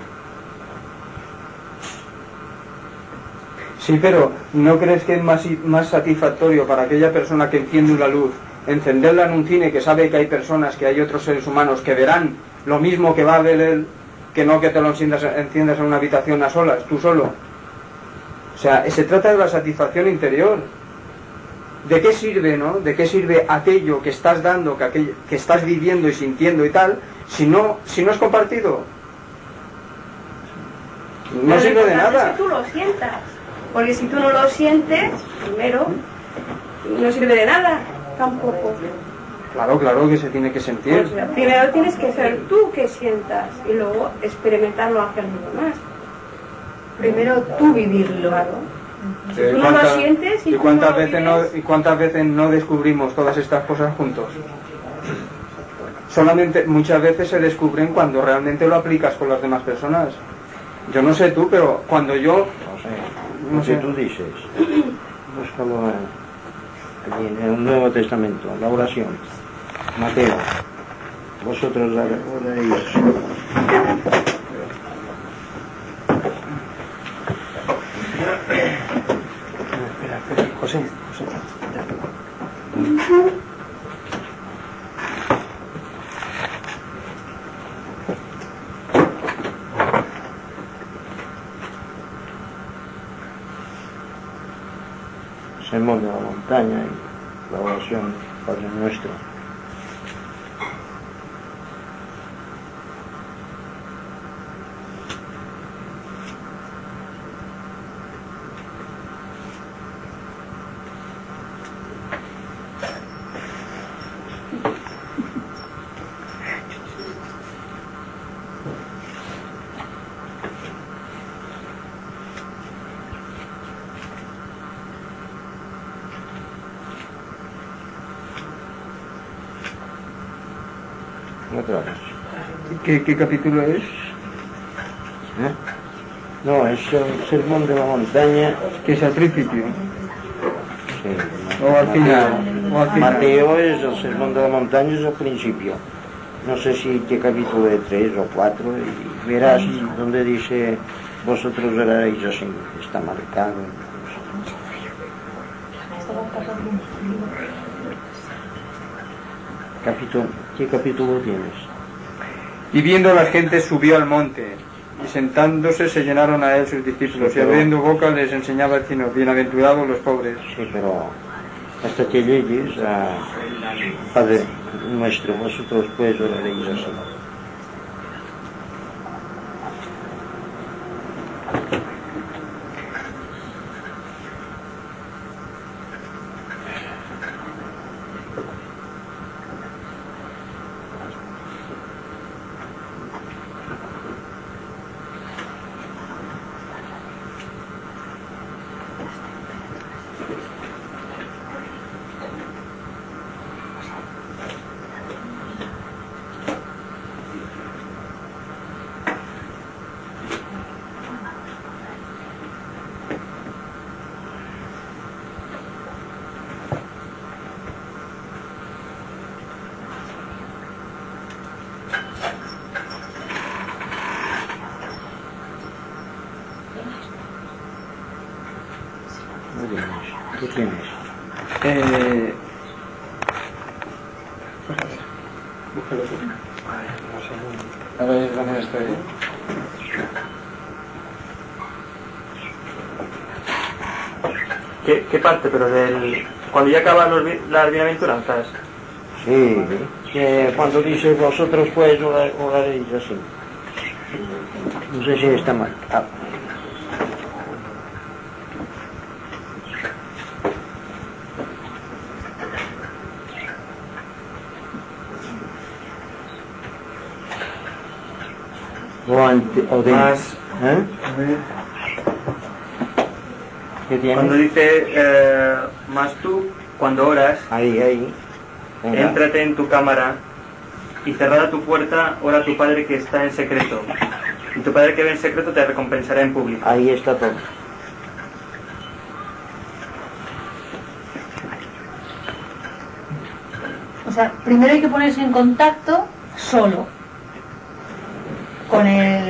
Sí, pero ¿no crees que es más satisfactorio para aquella persona que enciende una luz, encenderla en un cine, que sabe que hay personas, que hay otros seres humanos que verán lo mismo que va a ver él, que no que te lo enciendas en una habitación a solas, tú solo? O sea, se trata de la satisfacción interior. ¿De qué sirve, no? ¿De qué sirve aquello que estás dando, que estás viviendo y sintiendo y tal, si no es compartido? No sirve de nada. Es que tú lo sientas. Porque si tú no lo sientes, primero, no sirve de nada, tampoco. Claro que se tiene que sentir. O sea, primero tienes que ser tú que sientas y luego experimentarlo hacia los demás. primero tú vivirlo. Claro. Si tú no lo sientes ¿Y cuántas veces no descubrimos todas estas cosas juntos? Solamente muchas veces se descubren cuando realmente lo aplicas con las demás personas. Yo no sé tú, pero cuando yo... No sé, tú dices, búscalo allí en el Nuevo Testamento, la oración, Mateo, vosotros oréis. Espera, José. Sermón de la montaña y la oración Padre Nuestro. ¿Qué capítulo es? No, es el Sermón de la Montaña. Que es al principio. Sí, O al final. Mateo es el Sermón de la Montaña, es al principio. No sé si qué capítulo de 3 o 4, y verás donde dice vosotros oraréis así, está marcado. ¿Qué capítulo tienes? Y viendo la gente subió al monte, y sentándose se llenaron a él sus discípulos, sí, pero... y abriendo boca les enseñaba diciendo, bienaventurados los pobres. Sí, pero hasta que llegues a Padre Nuestro, vosotros pues oraréis así. ¿Qué tienes? Búscalo tú. A ver dónde estoy. ¿Qué parte? Pero cuando ya acaban las bienaventuranzas. Sí, que cuando dice vosotros pues oraréis así. No sé si está mal. O de más. ¿Qué tienes? Cuando dice más tú, cuando oras, ahí. Éntrate en tu cámara y cerrada tu puerta, ora a tu Padre que está en secreto. Y tu Padre que ve en secreto te recompensará en público. Ahí está todo. O sea, primero hay que ponerse en contacto solo con el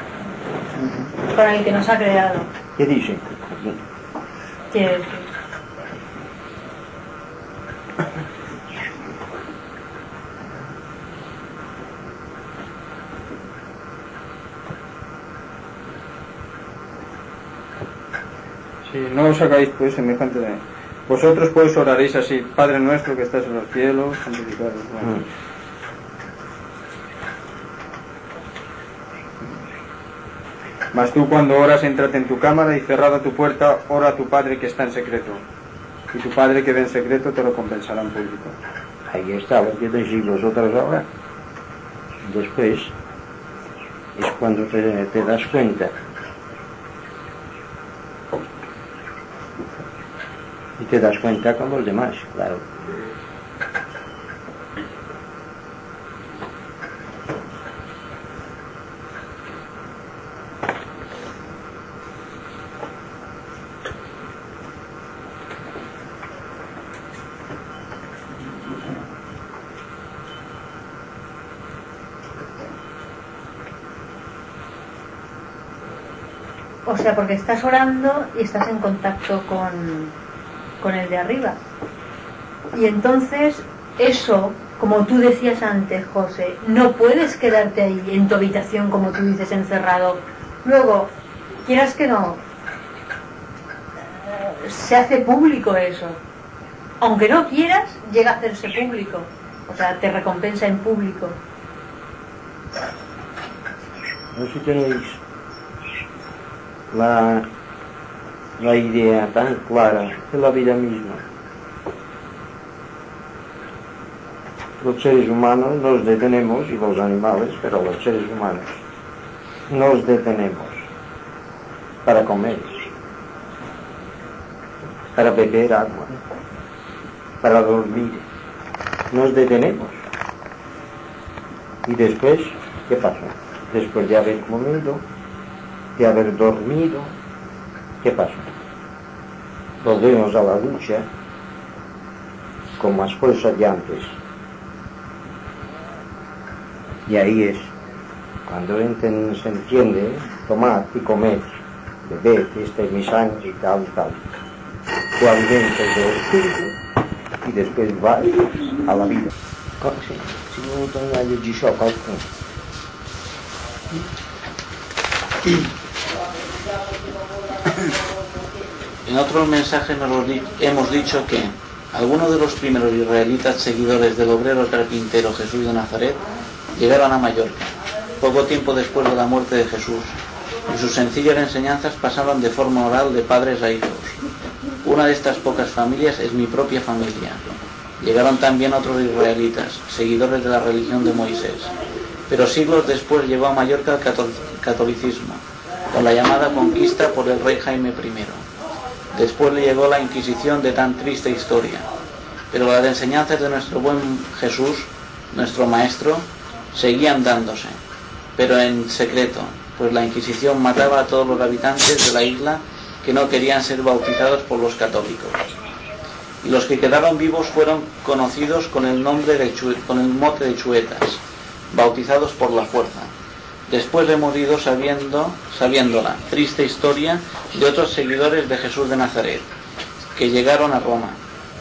que nos ha creado. ¿Qué dice? Quiere decir. Sí, no os hagáis pues semejante de... Vosotros pues oraréis así, Padre nuestro que estás en los cielos, santificado. Bueno. Mas tú cuando oras, éntrate en tu cámara y cerrada tu puerta, ora a tu Padre que está en secreto. Y tu Padre que ve en secreto te lo compensará en público. Ahí está, lo que decís vosotros ahora. Después es cuando te das cuenta Y te das cuenta con los demás, claro. O sea, porque estás orando y estás en contacto con el de arriba. Y entonces eso, como tú decías antes, José, no puedes quedarte ahí en tu habitación, como tú dices, encerrado. Luego, quieras que no, se hace público eso. Aunque no quieras, llega a hacerse público. O sea, te recompensa en público. No sé si tenéis la idea tan clara de la vida misma. Los seres humanos nos detenemos, y los animales, pero los seres humanos nos detenemos para comer, para beber agua, para dormir. Nos detenemos. Y después, ¿qué pasa? Después de haber comido, de haber dormido, ¿qué pasa? Volvemos a la lucha con más fuerza de antes. Y ahí es cuando se entiende: tomad y comed, bebed, esta es mi sangre y tal y tal. Tu alimento es el espíritu, y después vas a la vida. Si no tengo allí yo, En otros mensajes hemos dicho que algunos de los primeros israelitas seguidores del obrero carpintero Jesús de Nazaret llegaron a Mallorca, poco tiempo después de la muerte de Jesús, y sus sencillas enseñanzas pasaron de forma oral de padres a hijos. Una de estas pocas familias es mi propia familia. Llegaron también otros israelitas, seguidores de la religión de Moisés, pero siglos después llegó a Mallorca el catolicismo, con la llamada conquista por el rey Jaime I. Después le llegó la Inquisición de tan triste historia, pero las enseñanzas de nuestro buen Jesús, nuestro Maestro, seguían dándose, pero en secreto, pues la Inquisición mataba a todos los habitantes de la isla que no querían ser bautizados por los católicos. Y los que quedaron vivos fueron conocidos con el mote de chuetas, bautizados por la fuerza. Después hemos ido sabiendo la triste historia de otros seguidores de Jesús de Nazaret, que llegaron a Roma.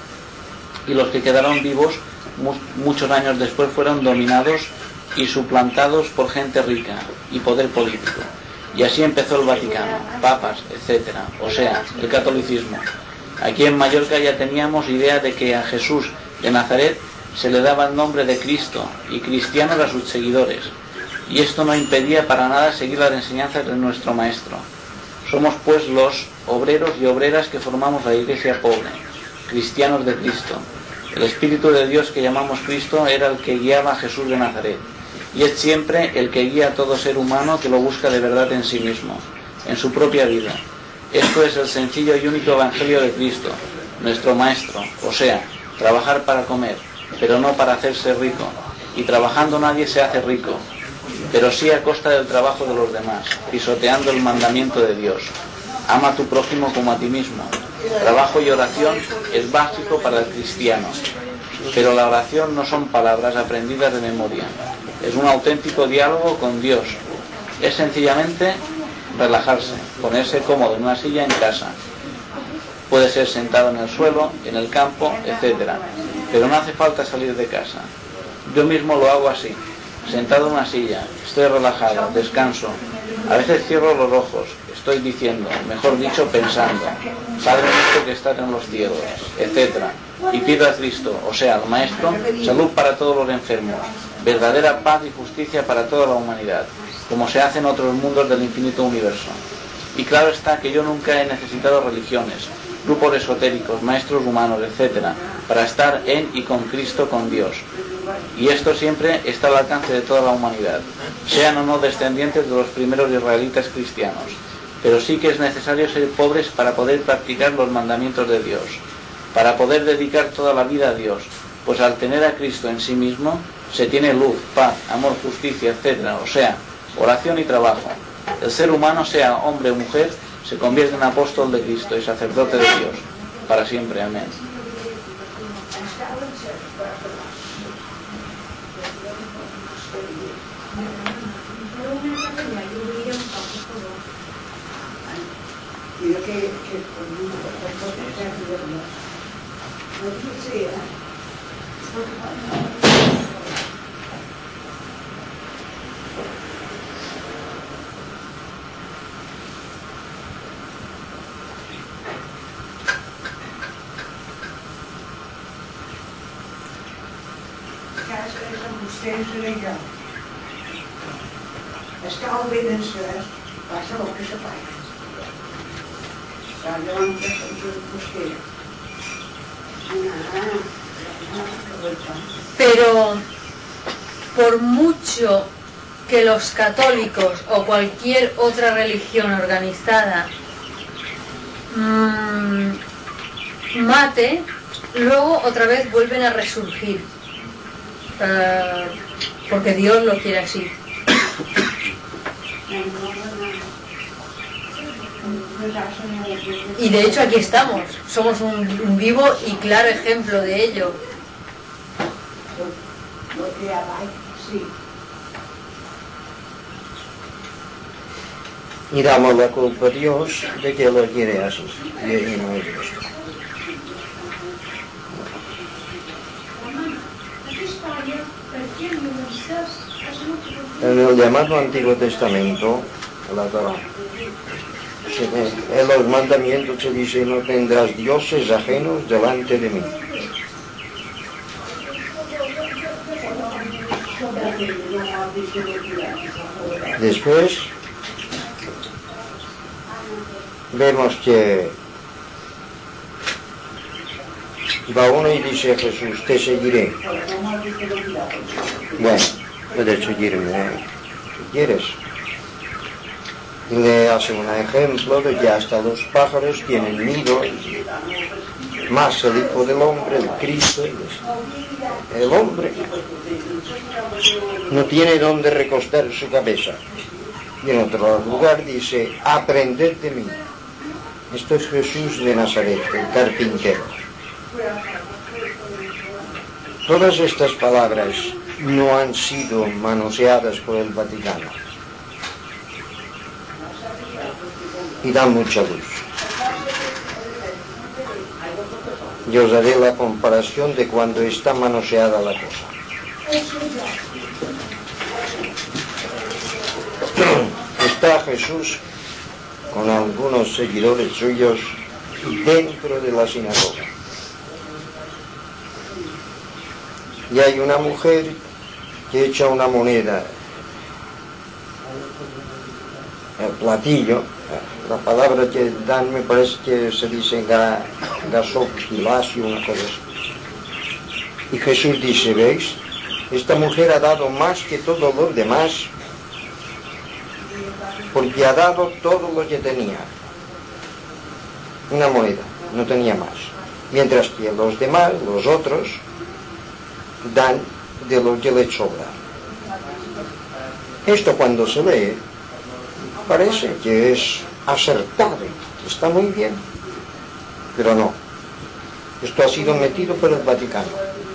Y los que quedaron vivos muchos años después fueron dominados y suplantados por gente rica y poder político. Y así empezó el Vaticano, papas, etc. O sea, el catolicismo. Aquí en Mallorca ya teníamos idea de que a Jesús de Nazaret se le daba el nombre de Cristo y cristianos a sus seguidores. Y esto no impedía para nada seguir las enseñanzas de nuestro Maestro. Somos pues los obreros y obreras que formamos la iglesia pobre, cristianos de Cristo. El Espíritu de Dios que llamamos Cristo era el que guiaba a Jesús de Nazaret, y es siempre el que guía a todo ser humano que lo busca de verdad en sí mismo, en su propia vida. Esto es el sencillo y único Evangelio de Cristo, nuestro Maestro, o sea, trabajar para comer, pero no para hacerse rico, y trabajando nadie se hace rico, pero sí a costa del trabajo de los demás, pisoteando el mandamiento de Dios. Ama a tu prójimo como a ti mismo. Trabajo y oración es básico para el cristiano, pero la oración no son palabras aprendidas de memoria, es un auténtico diálogo con Dios. Es sencillamente relajarse, ponerse cómodo en una silla en casa. Puede ser sentado en el suelo, en el campo, etc. Pero no hace falta salir de casa. Yo mismo lo hago así, sentado en una silla, estoy relajado, descanso. A veces cierro los ojos, estoy diciendo, mejor dicho, pensando, Padre nuestro que estás en los cielos, etc. Y pido a Cristo, o sea, al Maestro, salud para todos los enfermos, verdadera paz y justicia para toda la humanidad, como se hace en otros mundos del infinito universo. Y claro está que yo nunca he necesitado religiones, grupos esotéricos, maestros humanos, etc., para estar en y con Cristo, con Dios. Y esto siempre está al alcance de toda la humanidad, sean o no descendientes de los primeros israelitas cristianos. Pero sí que es necesario ser pobres para poder practicar los mandamientos de Dios. para poder dedicar toda la vida a Dios, pues al tener a Cristo en sí mismo se tiene luz, paz, amor, justicia, etc. O sea, oración y trabajo. El ser humano, sea hombre o mujer, se convierte en apóstol de Cristo y sacerdote de Dios, para siempre. Amén. Es que al binnenstad was er ook eens erbij. Daar dan moesten. Pero por mucho que los católicos o cualquier otra religión organizada mate, luego otra vez vuelven a resurgir, porque Dios lo quiere así. Y de hecho aquí estamos, somos un vivo y claro ejemplo de ello. Y damos la culpa a Dios de que lo quiere así, y no es esto. En el llamado Antiguo Testamento, la Torá, en los mandamientos se dice: no tendrás dioses ajenos delante de mí. Después vemos que va uno y dice: Jesús, te seguiré. Bueno, puedes seguirme si quieres. Y le hace un ejemplo de que hasta los pájaros tienen nido, y más el Hijo del Hombre, el Cristo. El hombre no tiene donde recostar su cabeza. Y en otro lugar dice: aprended de mí. Esto es Jesús de Nazaret, el carpintero. Todas estas palabras no han sido manoseadas por el Vaticano y dan mucha luz. Yo os haré la comparación de cuando está manoseada la cosa. Está Jesús con algunos seguidores suyos dentro de la sinagoga. Y hay una mujer que echa una moneda, el platillo, la palabra que dan me parece que se dice gasopilasio, una cosa así. Y Jesús dice: ¿veis? Esta mujer ha dado más que todos los demás, porque ha dado todo lo que tenía. Una moneda, no tenía más. Mientras que los demás, los otros, dan de lo que les sobra. Esto, cuando se lee, parece que es acertado, está muy bien, pero no. Esto ha sido metido por el Vaticano.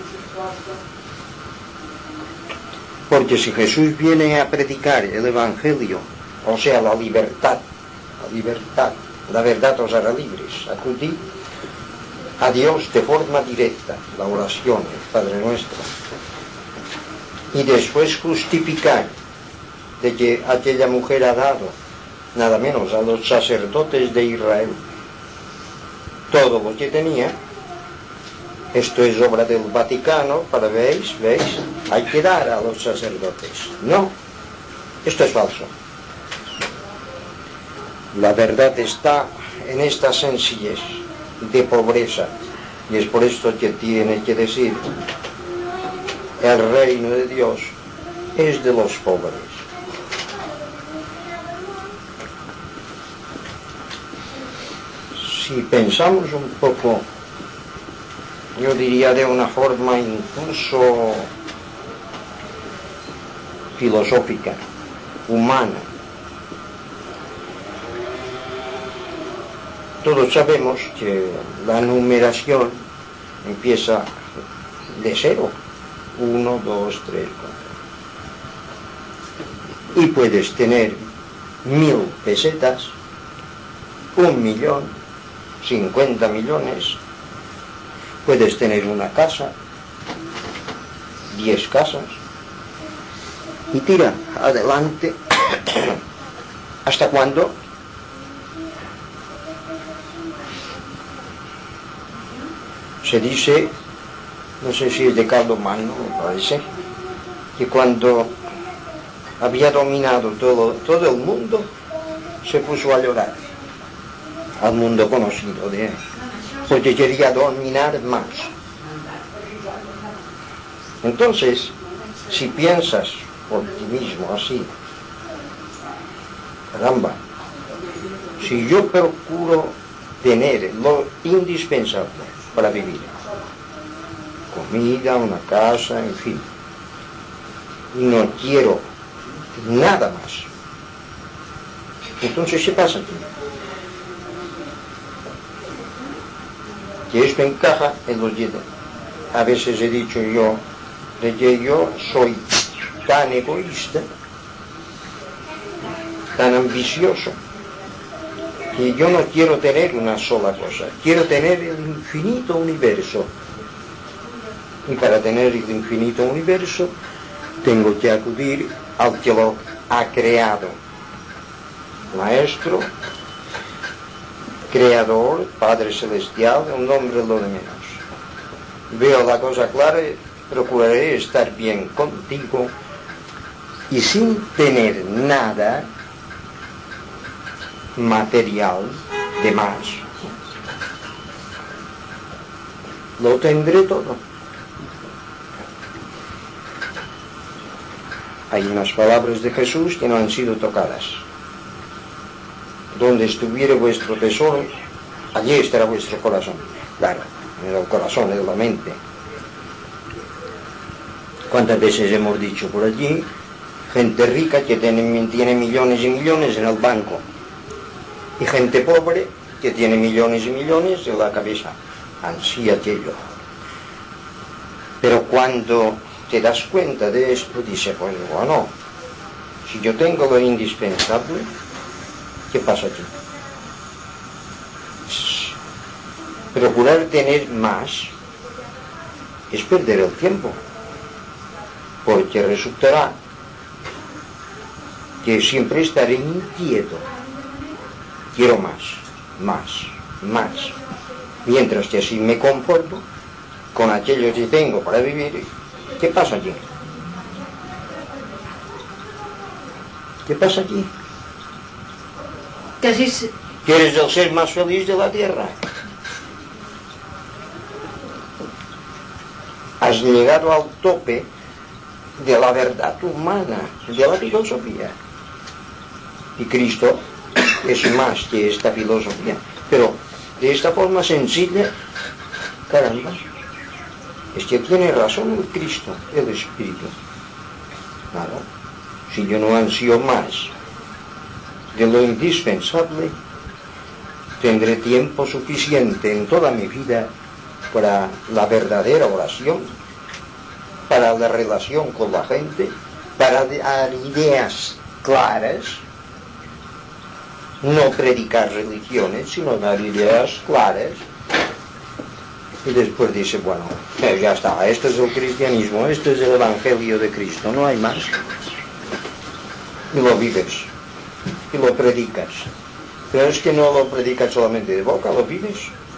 Porque si Jesús viene a predicar el Evangelio, o sea, la libertad, la verdad os hará libres, acudid a Dios de forma directa, la oración, el Padre Nuestro, y después justificar de que aquella mujer ha dado nada menos a los sacerdotes de Israel todo lo que tenía. Esto es obra del Vaticano, para veis, hay que dar a los sacerdotes. No, esto es falso. La verdad está en esta sencillez de pobreza, y es por esto que tiene que decir: el reino de Dios es de los pobres. Si pensamos un poco yo diría de una forma incluso filosófica, humana. Todos sabemos que la numeración empieza de 0, 1, 2, 3, 4. Y puedes tener 1000 pesetas, 1 millón, 50 millones, puedes tener una casa, 10 casas, y tira adelante. ¿Hasta cuándo? Se dice, no sé si es de Caldomagno, me parece, que cuando había dominado todo el mundo, se puso a llorar al mundo conocido de él, porque quería dominar más. Entonces, si piensas por ti mismo así, caramba, si yo procuro tener lo indispensable para vivir, comida, una casa, en fin, y no quiero nada más, entonces ¿qué pasa aquí? Que esto encaja en los que a veces he dicho yo, de que yo soy tan egoísta, tan ambicioso, que yo no quiero tener una sola cosa, quiero tener el infinito universo. Y para tener el infinito universo tengo que acudir al que lo ha creado, Maestro, Creador, Padre Celestial, un nombre lo de menos. Veo la cosa clara, procuraré estar bien contigo y sin tener nada material de más, lo tendré todo. Hay unas palabras de Jesús que no han sido tocadas. Donde estuviere vuestro tesoro, allí estará vuestro corazón. Claro, en el corazón, en la mente. ¿Cuántas veces hemos dicho por allí? Gente rica que tiene millones y millones en el banco, y gente pobre que tiene millones y millones en la cabeza. Ansí aquello. Pero cuando te das cuenta de esto, dices, pues bueno, si yo tengo lo indispensable, ¿qué pasa aquí? Procurar tener más es perder el tiempo, porque resultará que siempre estaré inquieto. Quiero más, más, más. Mientras que si me conformo con aquello que tengo para vivir, ¿qué pasa aquí? ¿Qué pasa aquí? Que eres el ser más feliz de la tierra. Has llegado al tope de la verdad humana, de la filosofía. Y Cristo es más que esta filosofía, pero de esta forma sencilla, caramba, es que tiene razón el Cristo, el Espíritu. Claro, si yo no ansío más de lo indispensable, tendré tiempo suficiente en toda mi vida para la verdadera oración, para la relación con la gente, para dar ideas claras, no predicar religiones, sino dar ideas claras. Y después dice, bueno, ya está, esto es el cristianismo, esto es el evangelio de Cristo, no hay más. Y lo vives, y lo predicas. Pero es que no lo predicas solamente de boca, lo vives.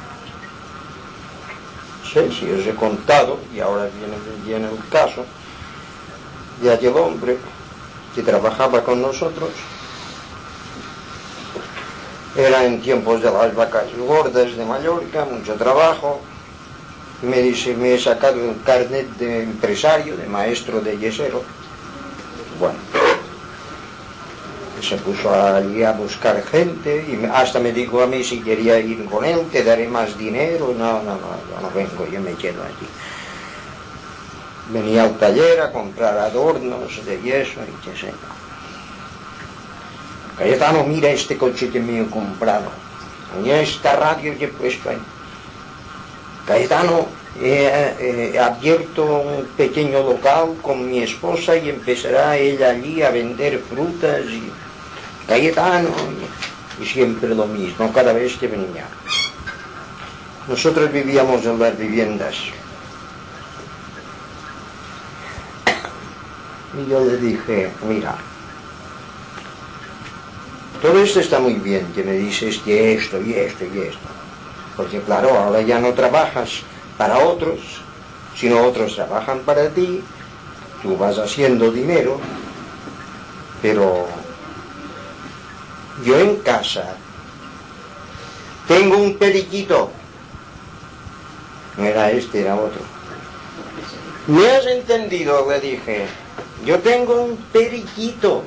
Si os he contado, y ahora viene el caso, de aquel hombre que trabajaba con nosotros. Era en tiempos de las vacas gordas de Mallorca, mucho trabajo. Me dice, me he sacado el carnet de empresario, de maestro de yesero. Bueno, se puso allí a buscar gente y hasta me dijo a mí si quería ir con él, te daré más dinero. No, yo no vengo, yo me quedo allí. Venía al taller a comprar adornos de yeso y qué sé. Cayetano, mira este coche que me he comprado. Mira esta radio que he puesto ahí. Cayetano, he abierto un pequeño local con mi esposa y empezará ella allí a vender frutas y Cayetano, y siempre lo mismo, cada vez que venía. Nosotros vivíamos en las viviendas. Y yo le dije, mira, todo esto está muy bien, que me dices que esto y esto y esto. Porque claro, ahora ya no trabajas para otros, sino otros trabajan para ti, tú vas haciendo dinero, pero yo en casa tengo un periquito. No era este, era otro. ¿Me has entendido? Le dije, yo tengo un periquito.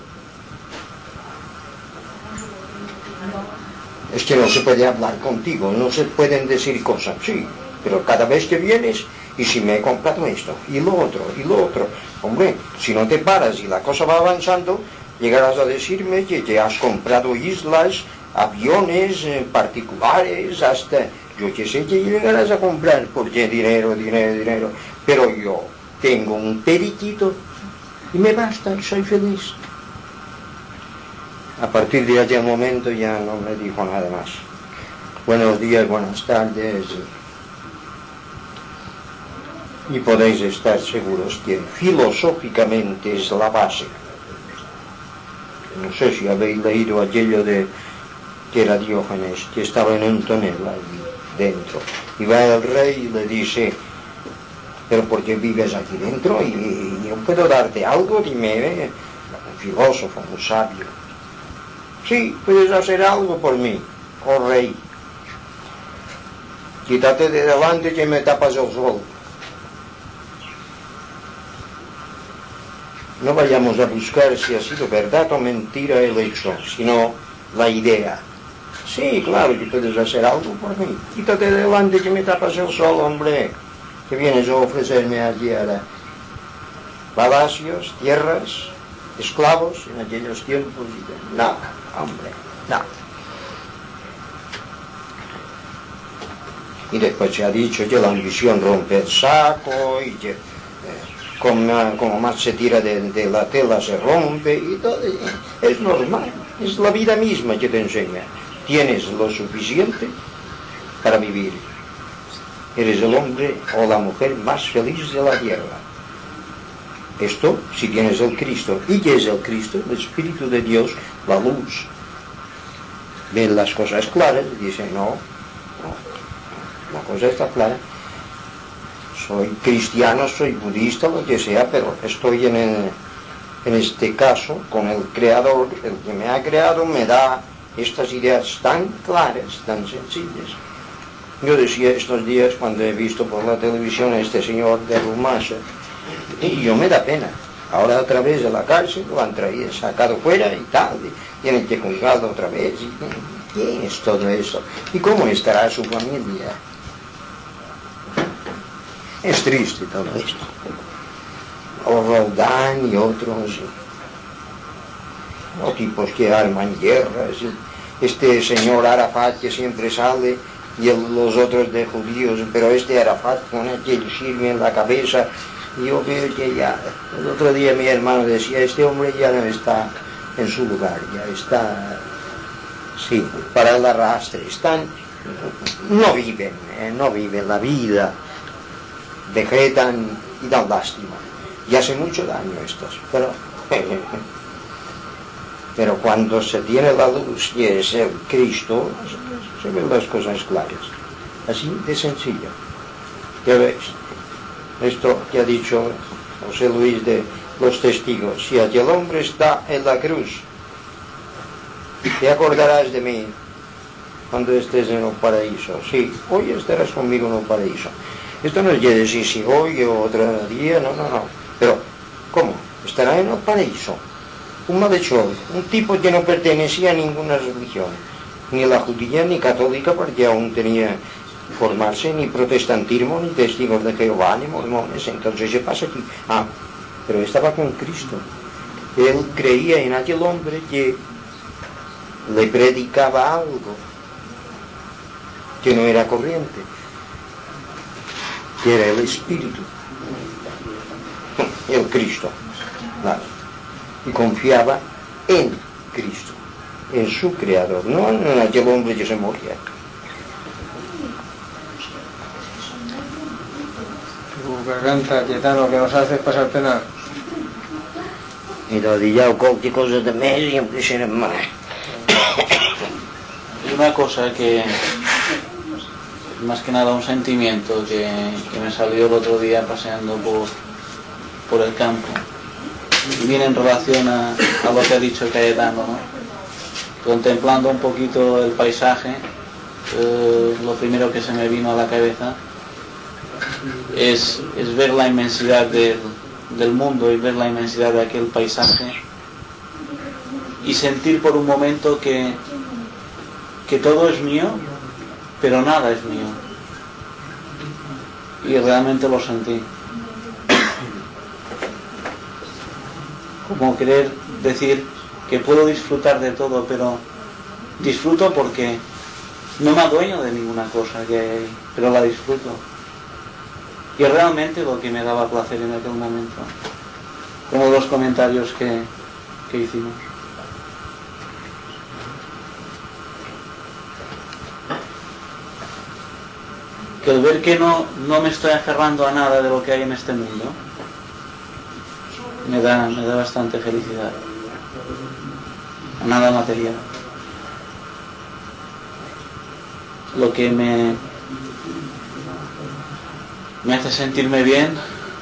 Es que no se puede hablar contigo, no se pueden decir cosas, sí, pero cada vez que vienes, y si me he comprado esto, y lo otro, hombre, si no te paras y la cosa va avanzando, llegarás a decirme que te has comprado islas, aviones particulares, hasta, yo qué sé, que llegarás a comprar, porque dinero, pero yo tengo un periquito, y me basta, y soy feliz. A partir de aquel momento ya no me dijo nada más. Buenos días, buenas tardes. Y podéis estar seguros que filosóficamente es la base. No sé si habéis leído aquello de que era Diógenes, que estaba en un tonel ahí dentro. Y va el rey y le dice, pero ¿por qué vives aquí dentro? Y yo puedo darte algo, dime, un filósofo, un sabio. Sí, puedes hacer algo por mí, oh rey. Quítate de delante que me tapas el sol. No vayamos a buscar si ha sido verdad o mentira el hecho, sino la idea. Sí, claro que puedes hacer algo por mí. Quítate de delante que me tapas el sol, hombre. Que vienes a ofrecerme allí ahora palacios, tierras, esclavos en aquellos tiempos. Nada, hombre, nada. Y después se ha dicho que la ambición rompe el saco y que como más se tira de la tela se rompe y todo. Es normal, es la vida misma que te enseña. Tienes lo suficiente para vivir. Eres el hombre o la mujer más feliz de la tierra. Esto si tienes el Cristo. ¿Y qué es el Cristo? El Espíritu de Dios, la luz. Ven las cosas claras y dicen, no, la cosa está clara. Soy cristiano, soy budista, lo que sea, pero estoy en este caso con el Creador, el que me ha creado, me da estas ideas tan claras, tan sencillas. Yo decía estos días, cuando he visto por la televisión a este señor de Rumasa, y yo me da pena. Ahora otra vez de la cárcel lo han traído, sacado fuera y tal, y tienen que juzgarlo otra vez. ¿Qué es todo eso? ¿Y cómo estará su familia? Es triste todo esto. O Roldán y otros, o tipos que arman guerras, este señor Arafat que siempre sale, y los otros de judíos, pero este Arafat con aquel sirve en la cabeza. Y yo veo que ya, el otro día mi hermano decía, este hombre ya no está en su lugar, ya está, sí, para el arrastre, están, no viven la vida, decretan y dan lástima, y hace mucho daño estos, pero cuando se tiene la luz y es el Cristo, se ven las cosas claras, así de sencillo. ¿Qué ves? Esto que ha dicho José Luis de los testigos, si aquel hombre está en la cruz, te acordarás de mí cuando estés en el paraíso. Sí, hoy estarás conmigo en el paraíso. Esto no quiere decir si hoy o otro día, no. Pero, ¿cómo? Estará en el paraíso. un malhechor, un tipo que no pertenecía a ninguna religión, ni la judía ni católica, porque aún tenía formarse, ni protestantismo, ni testigos de Jehová, ni mormones. Entonces, ¿qué pasa aquí? Pero estaba con Cristo. Él creía en aquel hombre que le predicaba algo que no era corriente, que era el Espíritu, el Cristo, claro. Y confiaba en Cristo, en su Creador, no en aquel hombre que se moría. Tu garganta, Cayetano, que nos haces pasar pena. Y lo diría cualquier cosa de medio y empieza a más. Y una cosa que, más que nada un sentimiento que me salió el otro día paseando por el campo, y viene en relación a lo que ha dicho Cayetano, ¿no? Contemplando un poquito el paisaje, lo primero que se me vino a la cabeza es ver la inmensidad del mundo y ver la inmensidad de aquel paisaje y sentir por un momento que todo es mío, pero nada es mío. Y realmente lo sentí. Como querer decir que puedo disfrutar de todo, pero disfruto porque no me adueño de ninguna cosa que hay ahí, pero la disfruto. Y realmente lo que me daba placer en aquel momento, como los comentarios que hicimos. Que el ver que no me estoy aferrando a nada de lo que hay en este mundo, me da bastante felicidad. A nada material. Lo que me hace sentirme bien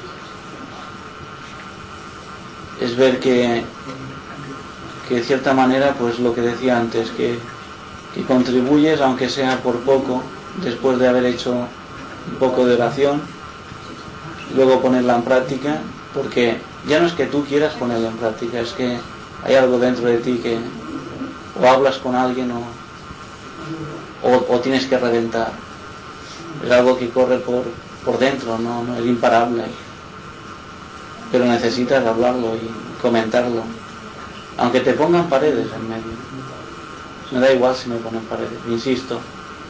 es ver que de cierta manera, pues lo que decía antes, que contribuyes, aunque sea por poco, después de haber hecho un poco de oración, luego ponerla en práctica, porque ya no es que tú quieras ponerla en práctica, es que hay algo dentro de ti que o hablas con alguien o tienes que reventar. Es algo que corre por dentro, no es imparable, pero necesitas hablarlo y comentarlo, aunque te pongan paredes en medio. Me da igual si me ponen paredes, insisto,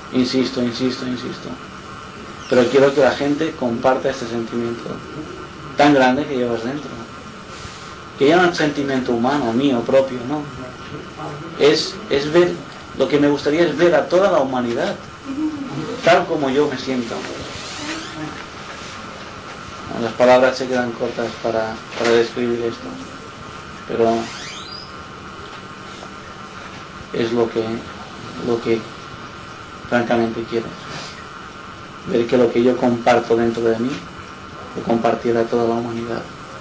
pero quiero que la gente comparta este sentimiento tan grande que llevas dentro, que ya no es un sentimiento humano, mío, propio, no, es ver, lo que me gustaría es ver a toda la humanidad tal como yo me siento. Las palabras se quedan cortas para describir esto, pero es lo que francamente quiero, ver que lo que yo comparto dentro de mí lo compartiera toda la humanidad,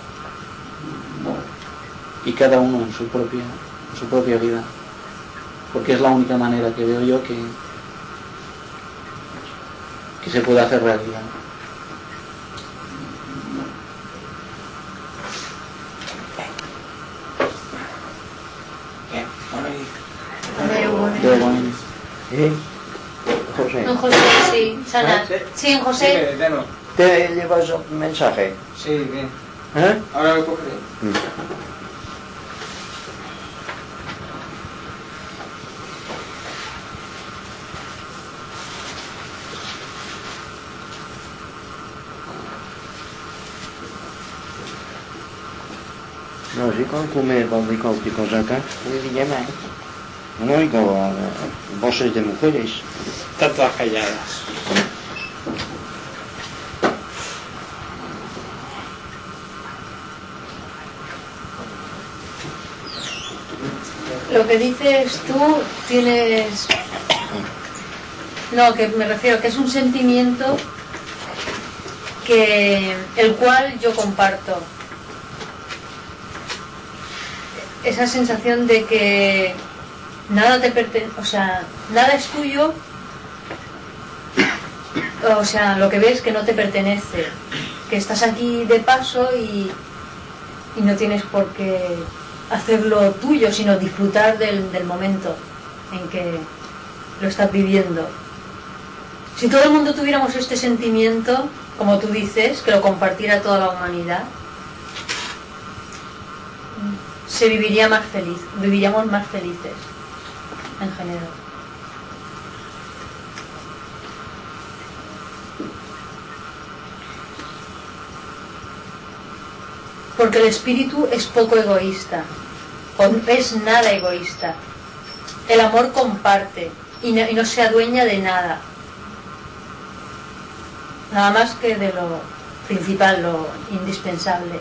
y cada uno en su propia vida, porque es la única manera que veo yo que se puede hacer realidad. José. Don José, sí, sana. Sí, José. ¿Te llevas un mensaje? Sí, bien. ¿Eh? Ahora lo cogeré. No, sí, cuando digo cosa acá, le llama. No oigo voces de mujeres. Están todas calladas. Lo que dices tú tienes... No, que me refiero que es un sentimiento el cual yo comparto. Esa sensación de que nada te pertenece, o sea, nada es tuyo, o sea, lo que ves que no te pertenece, que estás aquí de paso y no tienes por qué hacerlo tuyo, sino disfrutar del momento en que lo estás viviendo. Si todo el mundo tuviéramos este sentimiento, como tú dices, que lo compartiera toda la humanidad, se viviría más feliz, viviríamos más felices en general. Porque el espíritu es poco egoísta, o es nada egoísta. El amor comparte y no se adueña de nada. Nada más que de lo principal, lo indispensable.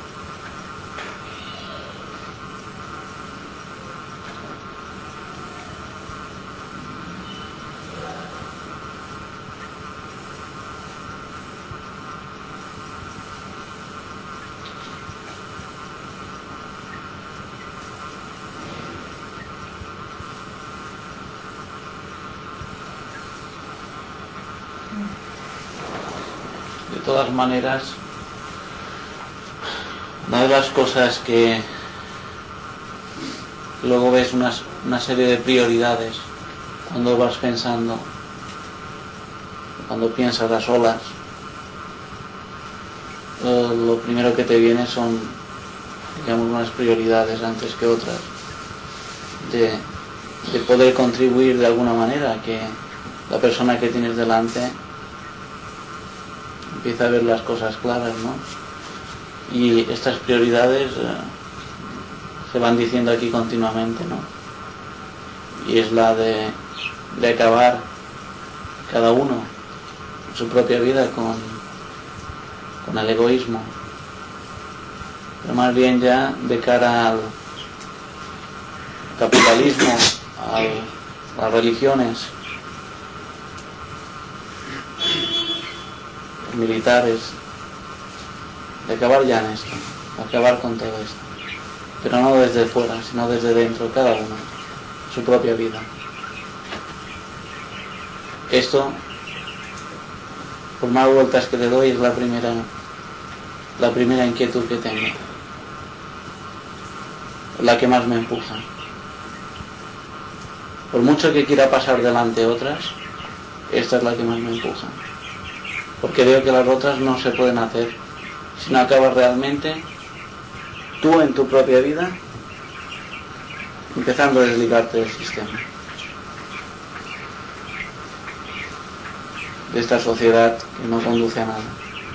De todas maneras, una de las cosas que luego ves una serie de prioridades cuando vas pensando, cuando piensas a solas, lo primero que te viene son, digamos, unas prioridades antes que otras de poder contribuir de alguna manera a que la persona que tienes delante empieza a ver las cosas claras, ¿no? Y estas prioridades se van diciendo aquí continuamente, ¿no? Y es la de acabar cada uno su propia vida con el egoísmo, pero más bien ya de cara al capitalismo, a las religiones, militares, de acabar ya en esto, acabar con todo esto, pero no desde fuera, sino desde dentro, cada uno, su propia vida. Esto, por más vueltas que le doy, es la primera inquietud que tengo, la que más me empuja. Por mucho que quiera pasar delante otras, esta es la que más me empuja. Porque veo que las otras no se pueden hacer si no acabas realmente tú en tu propia vida empezando a desligarte del sistema, de esta sociedad que no conduce a nada,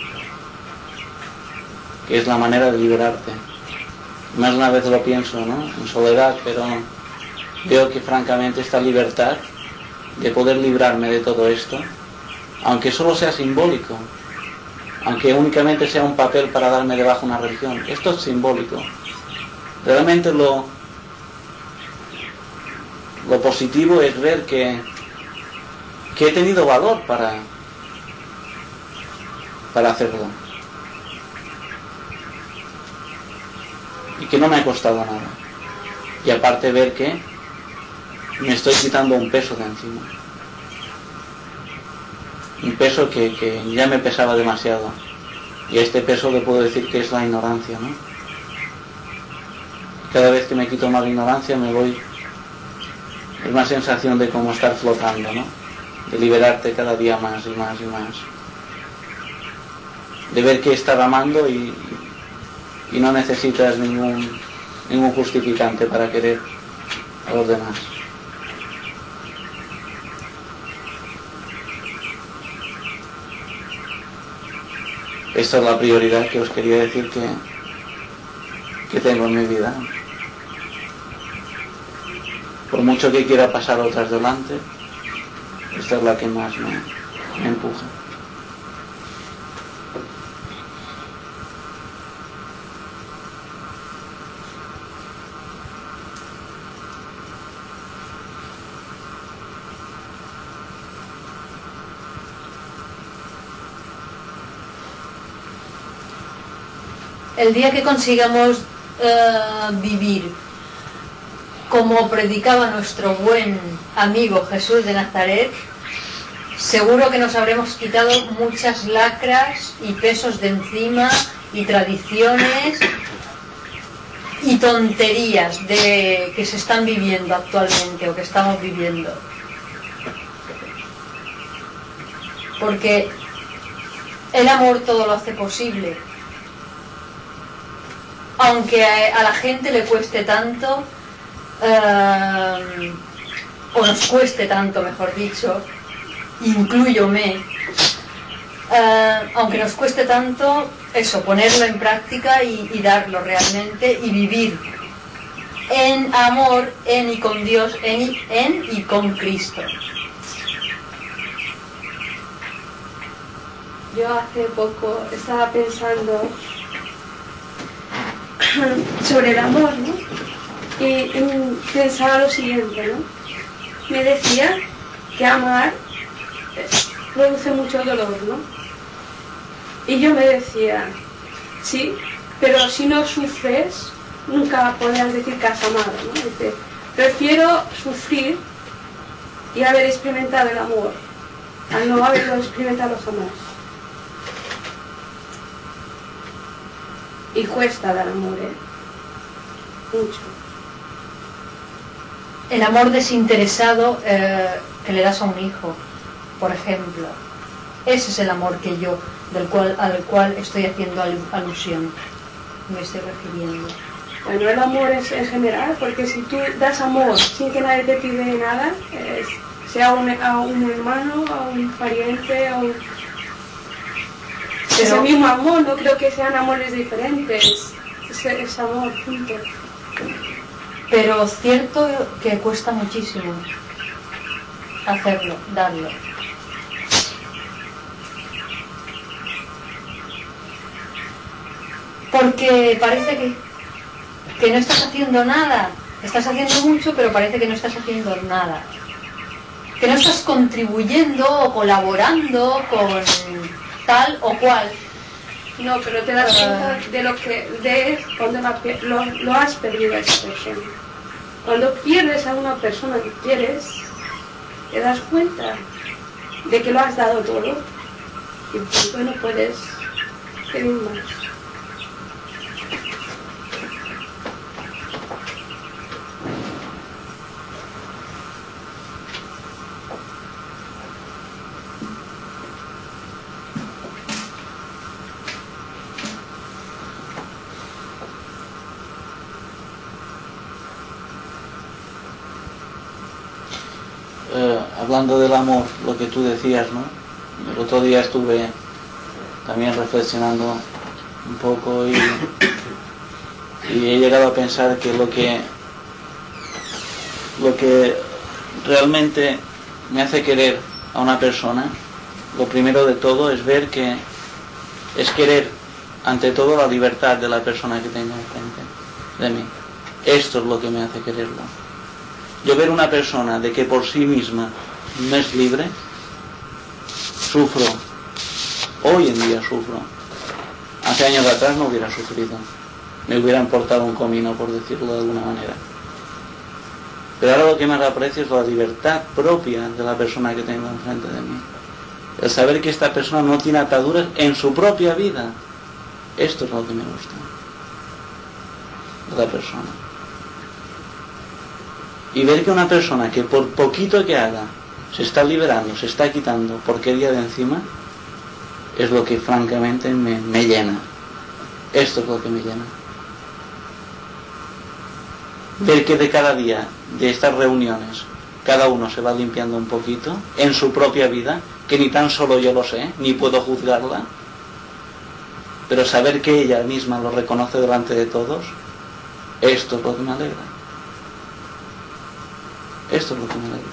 que es la manera de liberarte. Más de una vez lo pienso, ¿no?, en soledad, pero veo que francamente esta libertad de poder librarme de todo esto, aunque solo sea simbólico, aunque únicamente sea un papel para darme de baja una religión, esto es simbólico. Realmente lo positivo es ver que he tenido valor para hacerlo, y que no me ha costado nada, y aparte ver que me estoy quitando un peso de encima. Un peso que ya me pesaba demasiado. Y a este peso le puedo decir que es la ignorancia, ¿no? Cada vez que me quito más ignorancia me voy... Es una sensación de como estar flotando, ¿no? De liberarte cada día más y más y más. De ver que estás amando y no necesitas ningún justificante para querer a los demás. Esta es la prioridad que os quería decir que tengo en mi vida. Por mucho que quiera pasar otras delante, esta es la que más me empuja. El día que consigamos vivir como predicaba nuestro buen amigo Jesús de Nazaret, seguro que nos habremos quitado muchas lacras y pesos de encima y tradiciones y tonterías que se están viviendo actualmente o que estamos viviendo. Porque el amor todo lo hace posible. Aunque a la gente le cueste tanto, o nos cueste tanto, mejor dicho, incluyome, aunque nos cueste tanto, eso, ponerlo en práctica y darlo realmente y vivir en amor, en y con Dios, en y con Cristo. Yo hace poco estaba pensando sobre el amor, ¿no? Y pensaba lo siguiente, ¿no? Me decía que amar produce mucho dolor, ¿no? Y yo me decía, sí, pero si no sufres, nunca podrás decir que has amado, ¿no? Dice, prefiero sufrir y haber experimentado el amor, al no haberlo experimentado jamás. Y cuesta dar amor, mucho. El amor desinteresado que le das a un hijo, por ejemplo. Ese es el amor que yo, al cual estoy haciendo alusión, me estoy refiriendo. Bueno, el amor es en general, porque si tú das amor sin que nadie te pide nada, sea a un hermano, a un pariente, a un... Es el mismo amor, no creo que sean amores diferentes, es amor, punto. Pero cierto que cuesta muchísimo hacerlo, darlo. Porque parece que no estás haciendo nada. Estás haciendo mucho, pero parece que no estás haciendo nada. Que no estás contribuyendo o colaborando con tal o cual. No, pero te das cuenta de cuando lo has perdido a esa persona. Cuando pierdes a una persona que quieres, te das cuenta de que lo has dado todo y por no puedes pedir más. Hablando del amor, lo que tú decías, ¿no? El otro día estuve también reflexionando un poco y he llegado a pensar que lo que realmente me hace querer a una persona, lo primero de todo es ver que es querer ante todo la libertad de la persona que tengo enfrente de mí. Esto es lo que me hace quererlo. Yo ver una persona de que por sí misma no es libre, sufro. Hoy en día sufro. Hace años atrás no hubiera sufrido. Me hubiera importado un comino, por decirlo de alguna manera. Pero ahora lo que más aprecio es la libertad propia de la persona que tengo enfrente de mí. El saber que esta persona no tiene ataduras en su propia vida. Esto es lo que me gusta de la persona. Y ver que una persona que por poquito que haga se está liberando, se está quitando porquería de encima, es lo que francamente me llena. Esto es lo que me llena. Ver que de cada día, de estas reuniones, cada uno se va limpiando un poquito en su propia vida, que ni tan solo yo lo sé, ni puedo juzgarla, pero saber que ella misma lo reconoce delante de todos, esto es lo que me alegra. Esto es lo que me alegra.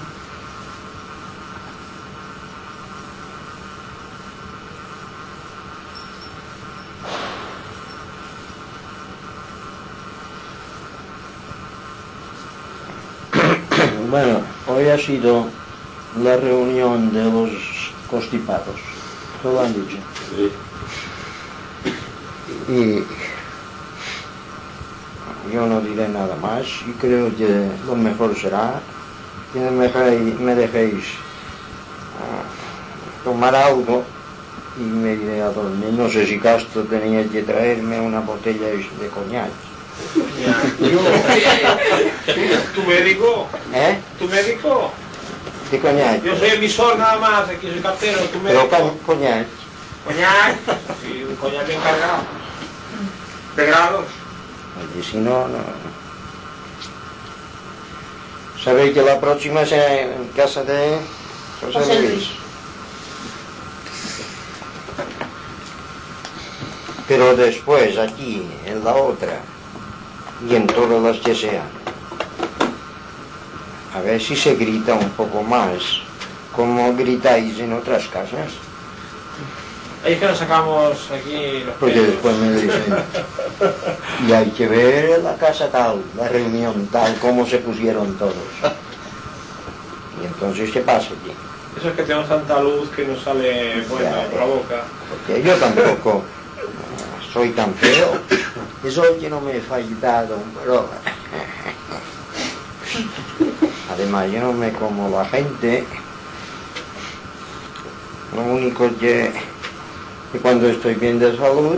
Bueno, hoy ha sido la reunión de los constipados. ¿Lo han dicho? Sí. Y yo no diré nada más y creo que lo mejor será que me dejéis tomar algo y me iré a dormir. No sé si Castro tenía que traerme una botella de coñac. ¿Tu médico? ¿Eh? ¿Tu médico? ¿Qué coñac? Yo soy emisor nada más, aquí soy cartero, ¿tu médico? Pero coñac. ¿Coñac? Sí, un coñac bien cargado. ¿De grados? Oye, si no, no... ¿Sabéis que la próxima será en casa de José Luis? Pero después aquí, en la otra, y en todas las que sean, a ver si se grita un poco más, como gritáis en otras casas. Ahí es que nos sacamos aquí los Porque pelos. después me dicen, y hay que ver la casa tal, la reunión tal, cómo se pusieron todos. Y entonces, ¿qué pasa aquí? Eso es que tenemos tanta luz que nos sale bueno por la boca. Porque yo tampoco soy tan feo. Eso que no me he fallado, pero... Además, yo no me como la gente. Lo único que cuando estoy bien de salud,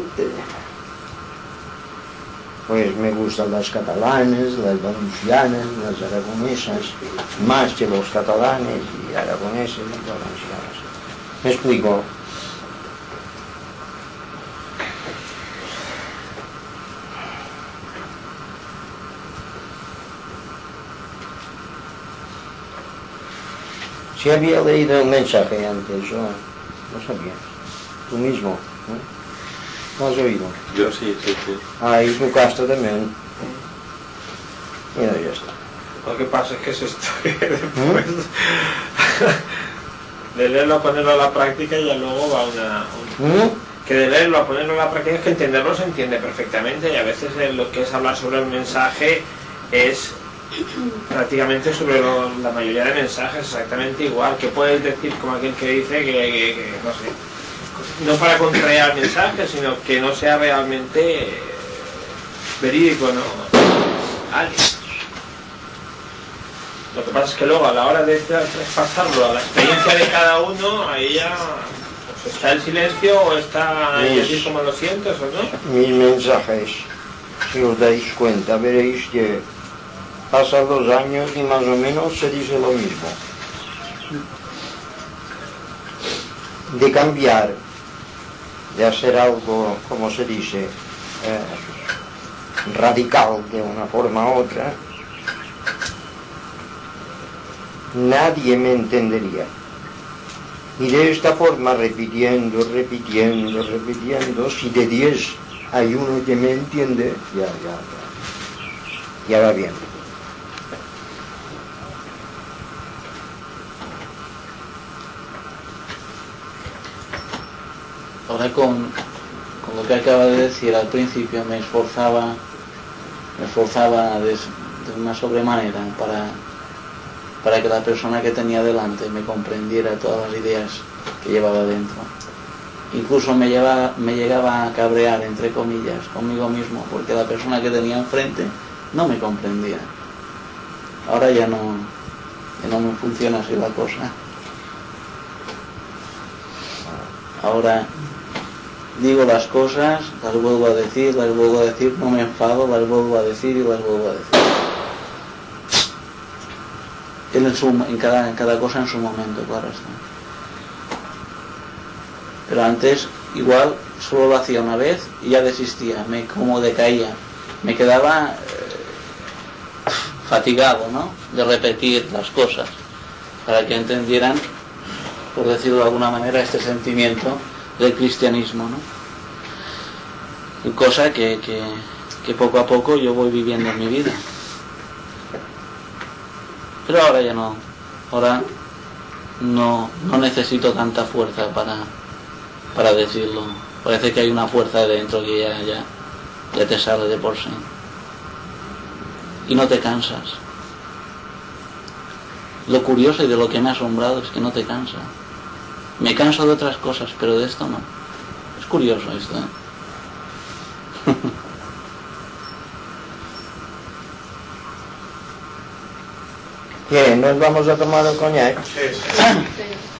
pues me gustan las catalanes, las valencianas, las aragonesas, más que los catalanes y aragoneses y valencianos. ¿Me explico? Si había leído el mensaje antes, yo no sabía. Tú mismo, ¿no? ¿Lo has oído? Yo sí. Ah, y tu Castro también. Mira, ya está. Lo que pasa es que es esto que después de leerlo a ponerlo a la práctica ya luego va que de leerlo a ponerlo a la práctica es que entenderlo se entiende perfectamente y a veces lo que es hablar sobre el mensaje es prácticamente sobre la mayoría de mensajes exactamente igual. Que puedes decir como aquel que dice que no sé, no para contrariar el mensaje, sino que no sea realmente verídico, ¿no? Lo que pasa es que luego a la hora de traspasarlo a la experiencia de cada uno, ahí ya pues está el silencio o está ahí así como lo sientes o no. Mis mensajes, si os dais cuenta, veréis que pasan los años y más o menos se dice lo mismo. De cambiar, de hacer algo, como se dice, radical de una forma a otra, nadie me entendería. Y de esta forma, repitiendo, si de 10 hay uno que me entiende, ya va bien. Ahora con lo que acaba de decir al principio me esforzaba de una sobremanera para que la persona que tenía delante me comprendiera todas las ideas que llevaba dentro. Incluso me llegaba a cabrear, entre comillas, conmigo mismo, porque la persona que tenía enfrente no me comprendía. Ahora ya no me funciona así la cosa. Ahora digo las cosas, las vuelvo a decir, no me enfado, las vuelvo a decir y las vuelvo a decir. En cada cosa en su momento, claro está. Pero antes igual solo lo hacía una vez y ya desistía, como decaía, me quedaba fatigado, ¿no?, de repetir las cosas para que entendieran, por decirlo de alguna manera, este sentimiento del cristianismo, ¿no? Y cosa que poco a poco yo voy viviendo en mi vida. Pero ahora ya no. Ahora no necesito tanta fuerza para decirlo. Parece que hay una fuerza de dentro que ya te sale de por sí. Y no te cansas. Lo curioso y de lo que me ha asombrado es que no te cansa. Me canso de otras cosas, pero de esto no. Es curioso esto, ¿eh? ¿Qué? ¿Nos vamos a tomar el coñac? Sí.